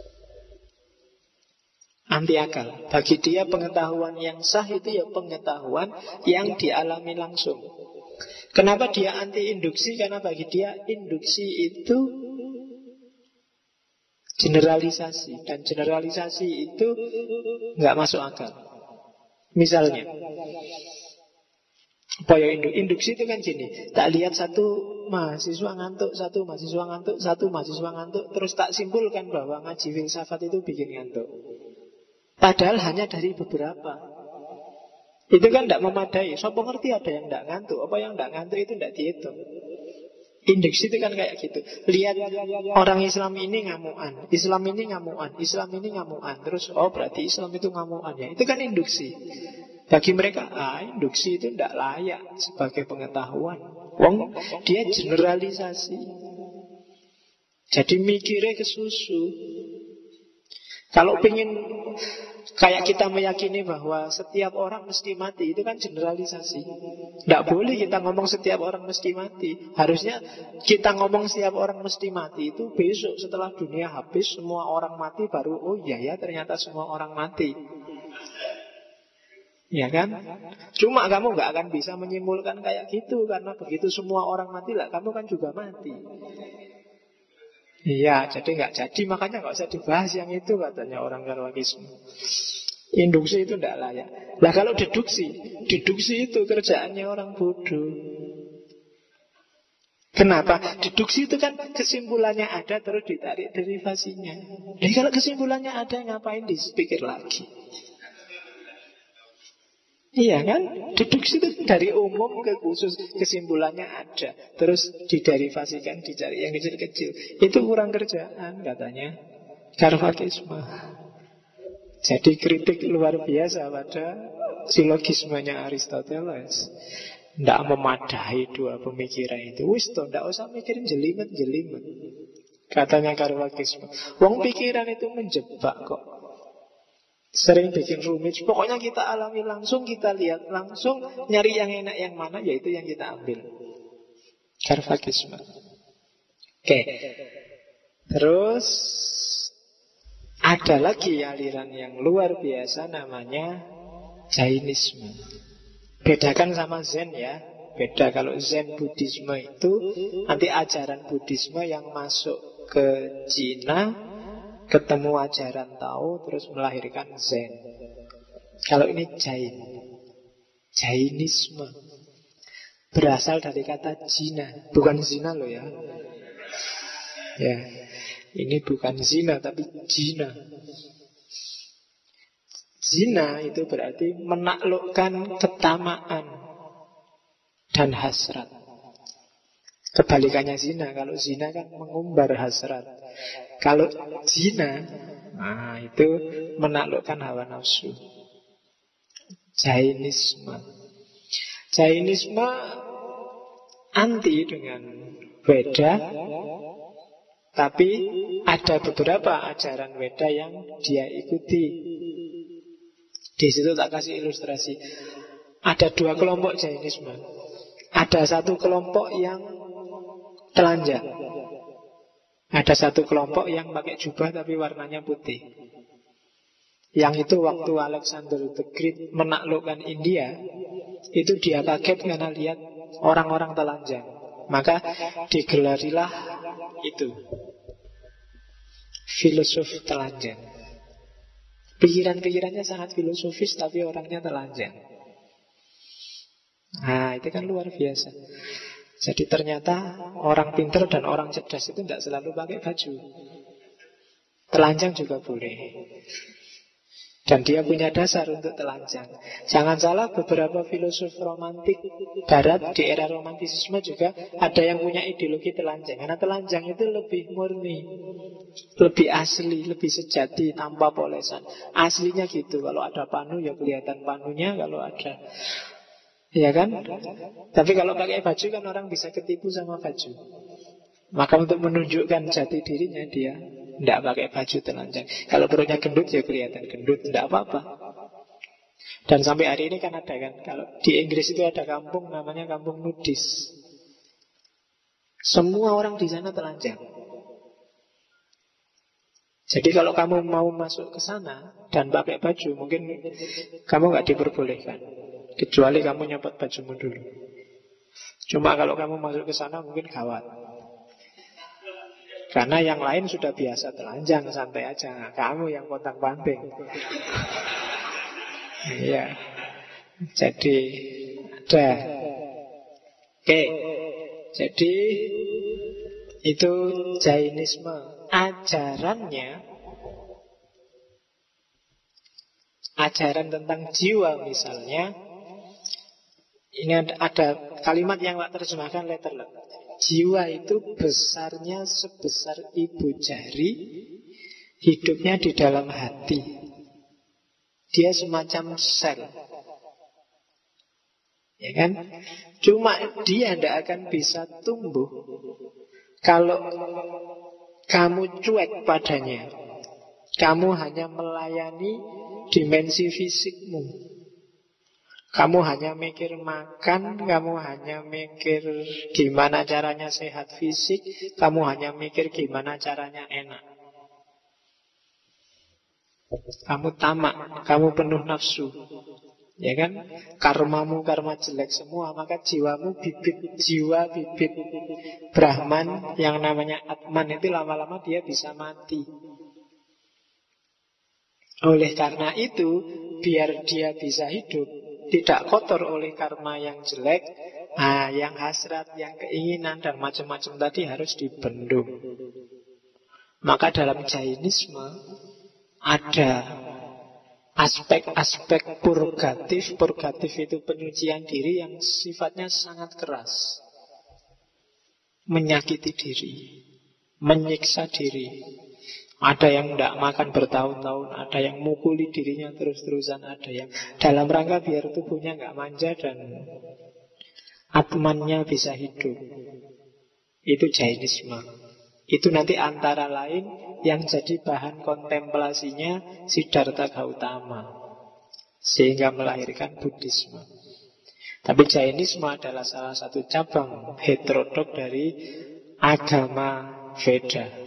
anti akal. Bagi dia pengetahuan yang sah itu ya pengetahuan yang dialami langsung. Kenapa dia anti-induksi? Karena bagi dia induksi itu Generalisasi. Dan generalisasi itu nggak masuk akal. Misalnya, induksi itu kan gini. Tak lihat satu mahasiswa ngantuk, satu mahasiswa ngantuk, satu mahasiswa ngantuk, terus tak simpulkan bahwa ngaji filsafat itu bikin ngantuk. Padahal hanya dari beberapa. Itu kan tidak memadai. Sopo ngerti ada yang tidak ngantuk. Apa yang tidak ngantuk itu tidak dihitung. Induksi itu kan kayak gitu. Lihat orang Islam ini ngamuan, Islam ini ngamuan, Islam ini ngamuan. Terus berarti Islam itu ngamuan ya. Itu kan induksi. Bagi mereka induksi itu tidak layak sebagai pengetahuan. Wong dia generalisasi. Jadi mikirnya ke susu. Kalau pengen kayak kita meyakini bahwa setiap orang mesti mati, itu kan generalisasi. Tidak boleh kita ngomong setiap orang mesti mati. Harusnya kita ngomong setiap orang mesti mati itu besok setelah dunia habis, semua orang mati baru, oh iya ya ternyata semua orang mati. Ya kan? Cuma kamu gak akan bisa menyimpulkan kayak gitu, karena begitu semua orang mati lah, kamu kan juga mati. Iya, jadi nggak jadi, makanya nggak usah dibahas yang itu, katanya orang Karwakisme. Induksi itu tidak layak. Lah kalau deduksi itu kerjaannya orang bodoh. Kenapa? Deduksi itu kan kesimpulannya ada, terus ditarik derivasinya. Jadi kalau kesimpulannya ada, ngapain dipikir lagi? Iya kan? Deduksi itu dari umum ke khusus, kesimpulannya ada, terus diderivasikan, dicari yang kecil-kecil. Itu kurang kerjaan, katanya Karwakisme. Jadi kritik luar biasa pada silogismenya Aristoteles. Tidak memadai dua pemikiran itu. Wis toh, tidak usah mikirin jelimet-jelimet, katanya Karwakisme. Wong pikiran itu menjebak kok. Sering bikin rumit. Pokoknya kita alami langsung, kita lihat langsung, nyari yang enak yang mana, yaitu yang kita ambil. Karwakisme. Oke. Terus ada lagi aliran yang luar biasa, namanya Jainisme. Bedakan sama Zen ya. Beda, kalau Zen Buddhisme itu nanti ajaran Buddhisme yang masuk ke Cina, ketemu ajaran Tao, terus melahirkan Zen. Kalau ini Jainisme berasal dari kata jina, bukan zina loh ya. Ya, ini bukan zina tapi jina. Zina itu berarti menaklukkan ketamaan dan hasrat. Kebalikannya zina. Kalau zina kan mengumbar hasrat. Kalau zina, itu menaklukkan hawa nafsu. Jainisme anti dengan Weda, tapi ada beberapa ajaran Weda yang dia ikuti. Di situ tak kasih ilustrasi. Ada dua kelompok Jainisme. Ada satu kelompok yang telanjang. Ada satu kelompok yang pakai jubah tapi warnanya putih. Yang itu waktu Alexander the Great menaklukkan India, itu dia kaget karena lihat orang-orang telanjang. Maka digelarilah itu filosof telanjang. Pikiran-pikirannya sangat filosofis tapi orangnya telanjang. Nah, itu kan luar biasa. Jadi ternyata orang pintar dan orang cerdas itu tidak selalu pakai baju. Telanjang juga boleh. Dan dia punya dasar untuk telanjang. Jangan salah, beberapa filosof romantik barat di era romantisisme juga ada yang punya ideologi telanjang. Karena telanjang itu lebih murni, lebih asli, lebih sejati, tanpa polesan. Aslinya gitu. Kalau ada panu ya kelihatan panunya. Kalau ada, ya kan? Tapi kalau pakai baju kan orang bisa ketipu sama baju. Maka untuk menunjukkan jati dirinya dia tidak pakai baju telanjang. Kalau perutnya gendut ya kelihatan gendut, tidak apa-apa. Dan sampai hari ini kan ada kan, kalau di Inggris itu ada kampung namanya kampung nudis. Semua orang di sana telanjang. Jadi kalau kamu mau masuk ke sana dan pakai baju, mungkin kamu nggak diperbolehkan, kecuali kamu nyopot bajumu dulu. Cuma kalau kamu masuk ke sana mungkin gawat. Karena yang lain sudah biasa telanjang, santai aja. Kamu yang pontang-panting. Iya. Jadi ada. Oke. Jadi itu Jainisme. Ajaran tentang jiwa misalnya. Ini ada kalimat yang tak terjemahkan letter luck. Jiwa itu besarnya sebesar ibu jari, hidupnya di dalam hati. Dia semacam sel, ya kan? Cuma dia tidak akan bisa tumbuh kalau kamu cuek padanya. Kamu hanya melayani dimensi fisikmu. Kamu hanya mikir makan, kamu hanya mikir gimana caranya sehat fisik, kamu hanya mikir gimana caranya enak. Kamu tamak, kamu penuh nafsu, ya kan? Karmamu karma jelek semua, maka jiwamu jiwa bibit Brahman yang namanya Atman itu lama-lama dia bisa mati. Oleh karena itu, biar dia bisa hidup, tidak kotor oleh karma yang jelek, yang hasrat, yang keinginan dan macam-macam tadi harus dibendung. Maka dalam Jainisme ada aspek-aspek purgatif. Purgatif itu penyucian diri yang sifatnya sangat keras, menyakiti diri, menyiksa diri. Ada yang tidak makan bertahun-tahun, ada yang mukuli dirinya terus-terusan, ada yang dalam rangka biar tubuhnya nggak manja dan atmannya bisa hidup. Itu Jainisme. Itu nanti antara lain yang jadi bahan kontemplasinya Siddhartha Gautama, sehingga melahirkan Buddhisme. Tapi Jainisme adalah salah satu cabang heterodok dari agama Veda.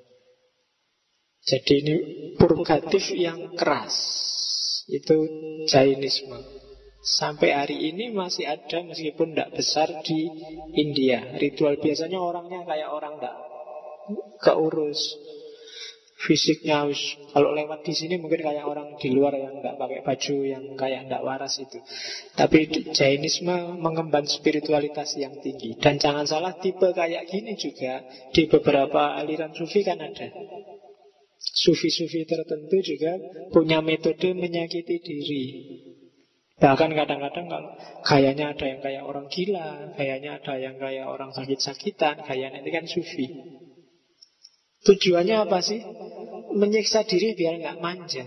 Jadi ini purgatif yang keras. Itu Jainisme. Sampai hari ini masih ada meskipun tidak besar di India. Ritual biasanya orangnya kayak orang tidak keurus. Fisiknya kalau lewat di sini mungkin kayak orang di luar yang tidak pakai baju, yang kayak tidak waras itu. Tapi Jainisme mengemban spiritualitas yang tinggi. Dan jangan salah, tipe kayak gini juga di beberapa aliran sufi kan ada. Sufi-sufi tertentu juga punya metode menyakiti diri. Bahkan kadang-kadang kalau gayanya ada yang kayak orang gila, gayanya ada yang kayak orang sakit-sakitan, gayanya itu kan sufi. Tujuannya apa sih? Menyiksa diri biar nggak manja.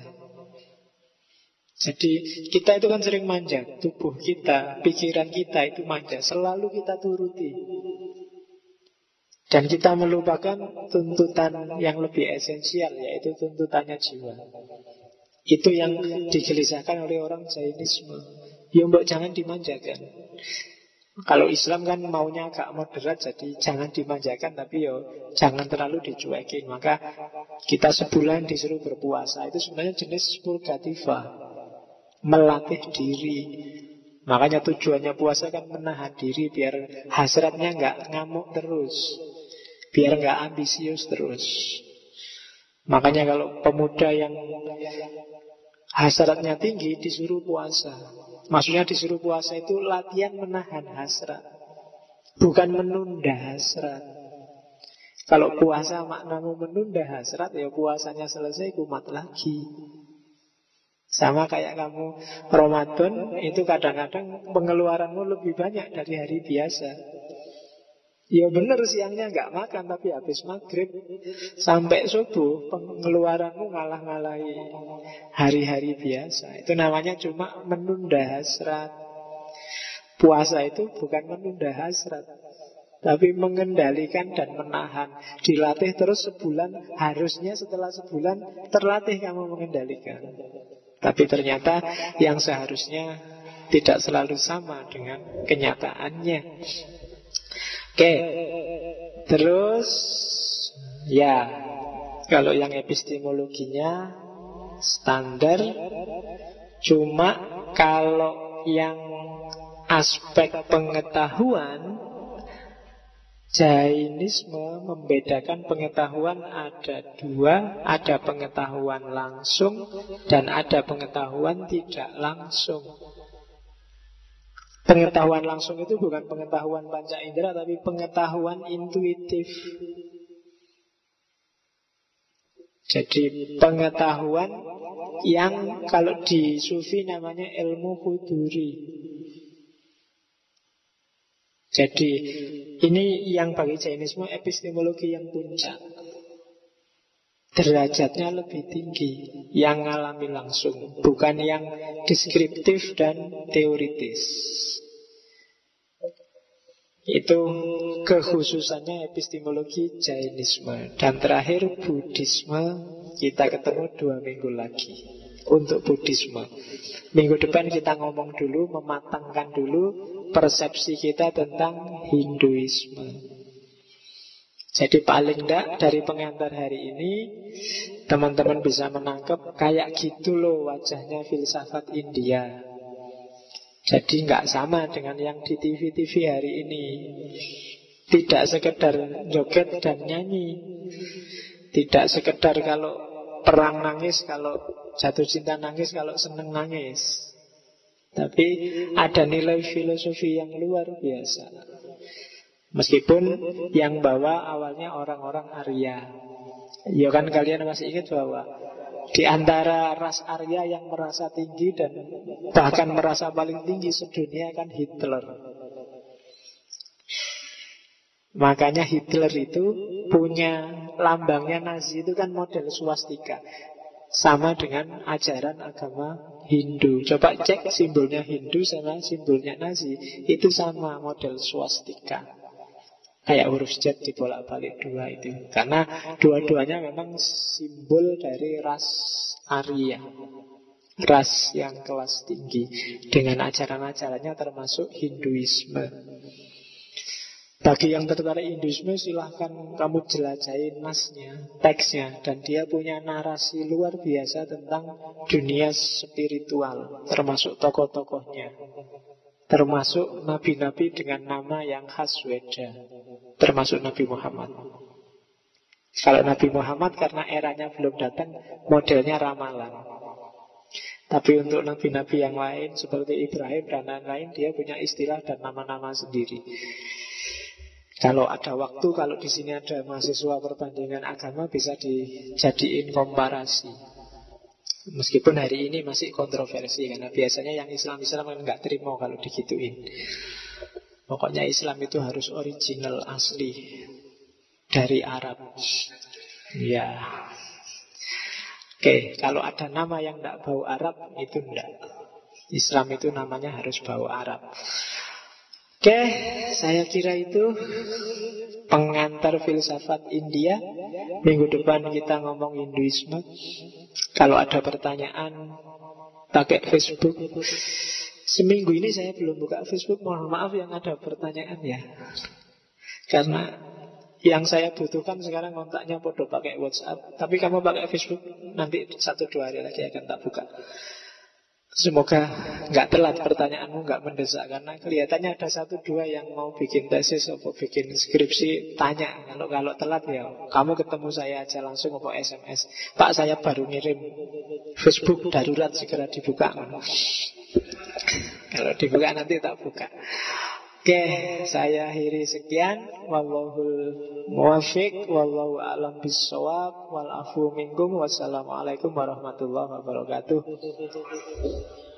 Jadi kita itu kan sering manja. Tubuh kita, pikiran kita itu manja. Selalu kita turuti. Dan kita melupakan tuntutan yang lebih esensial, yaitu tuntutannya jiwa. Itu yang digelisahkan oleh orang Jainisme. Ya mbok jangan dimanjakan. Kalau Islam kan maunya agak moderat, jadi jangan dimanjakan, tapi yo jangan terlalu dicuekin. Maka kita sebulan disuruh berpuasa. Itu sebenarnya jenis purgativa, melatih diri. Makanya tujuannya puasa kan menahan diri biar hasratnya nggak ngamuk terus, biar nggak ambisius terus. Makanya kalau pemuda yang hasratnya tinggi disuruh puasa. Maksudnya disuruh puasa itu latihan menahan hasrat, bukan menunda hasrat. Kalau puasa maknamu menunda hasrat, ya puasanya selesai kumat lagi. Sama kayak kamu Ramadan, itu kadang-kadang pengeluaranmu lebih banyak dari hari biasa. Ya benar siangnya nggak makan, tapi habis maghrib sampai subuh pengeluaranmu ngalah-ngalahi hari-hari biasa. Itu namanya cuma menunda hasrat. Puasa itu bukan menunda hasrat, tapi mengendalikan dan menahan. Dilatih terus sebulan, harusnya setelah sebulan terlatih kamu mengendalikan. Tapi ternyata yang seharusnya tidak selalu sama dengan kenyataannya. Oke, terus ya, kalau yang epistemologinya standar. Cuma kalau yang aspek pengetahuan Jainisme membedakan pengetahuan ada dua. Ada pengetahuan langsung dan ada pengetahuan tidak langsung. Pengetahuan langsung itu bukan pengetahuan panca indera, tapi pengetahuan intuitif. Jadi pengetahuan yang kalau di Sufi namanya ilmu huduri. Jadi ini yang bagi Jainisme epistemologi yang puncak. Derajatnya lebih tinggi, yang ngalami langsung, bukan yang deskriptif dan teoritis. Itu kekhususannya epistemologi Jainisme. Dan terakhir Buddhisme. Kita ketemu 2 minggu lagi untuk Buddhisme. Minggu depan kita ngomong dulu, mematangkan dulu persepsi kita tentang Hinduisme. Jadi paling tidak dari pengantar hari ini teman-teman bisa menangkap kayak gitu loh wajahnya filsafat India. Jadi nggak sama dengan yang di TV-TV hari ini. Tidak sekedar joget dan nyanyi, tidak sekedar kalau perang nangis, kalau jatuh cinta nangis, kalau seneng nangis. Tapi ada nilai filosofi yang luar biasa. Meskipun yang bawa awalnya orang-orang Arya. Ya kan kalian masih ingat bahwa di antara ras Arya yang merasa tinggi dan bahkan merasa paling tinggi sedunia kan Hitler. Makanya Hitler itu punya lambangnya Nazi itu kan model swastika. Sama dengan ajaran agama Hindu. Coba cek simbolnya Hindu sama simbolnya Nazi. Itu sama model swastika. Kayak huruf Z dibolak-balik 2 itu. Karena dua-duanya memang simbol dari ras Arya, ras yang kelas tinggi, dengan ajaran-ajarannya termasuk Hinduisme. Bagi yang tertarik Hinduisme, silahkan kamu jelajahin nasnya, teksnya. Dan dia punya narasi luar biasa tentang dunia spiritual, termasuk tokoh-tokohnya, termasuk nabi-nabi dengan nama yang khas Weda, termasuk Nabi Muhammad. Kalau Nabi Muhammad karena eranya belum datang, modelnya ramalan. Tapi untuk nabi-nabi yang lain seperti Ibrahim dan lain-lain, dia punya istilah dan nama-nama sendiri. Kalau ada waktu, kalau di sini ada mahasiswa perbandingan agama, bisa dijadiin komparasi. Meskipun hari ini masih kontroversi, karena biasanya yang Islam-Islam kan nggak terima kalau digituin. Pokoknya Islam itu harus original, asli, dari Arab. Ya. Oke, kalau ada nama yang tidak bau Arab, itu enggak. Islam itu namanya harus bau Arab. Oke, saya kira itu pengantar filsafat India. Minggu depan kita ngomong Hinduisme. Kalau ada pertanyaan, pakai Facebook. Seminggu ini saya belum buka Facebook. Mohon maaf yang ada pertanyaan ya. Karena yang saya butuhkan sekarang kontaknya podo pakai WhatsApp. Tapi kamu pakai Facebook, nanti 1-2 hari lagi akan tak buka. Semoga nggak telat pertanyaanmu, nggak mendesak. Karena kelihatannya ada 1-2 yang mau bikin tesis atau bikin skripsi. Tanya, kalau telat ya kamu ketemu saya aja langsung atau SMS. Pak, saya baru ngirim, Facebook darurat segera dibuka. Kalau dibuka nanti tak buka. Oke, saya akhiri sekian. Wallahul muwaffiq, wallahu a'lam bissawab, wal afu minkum. Wassalamualaikum warahmatullahi wabarakatuh.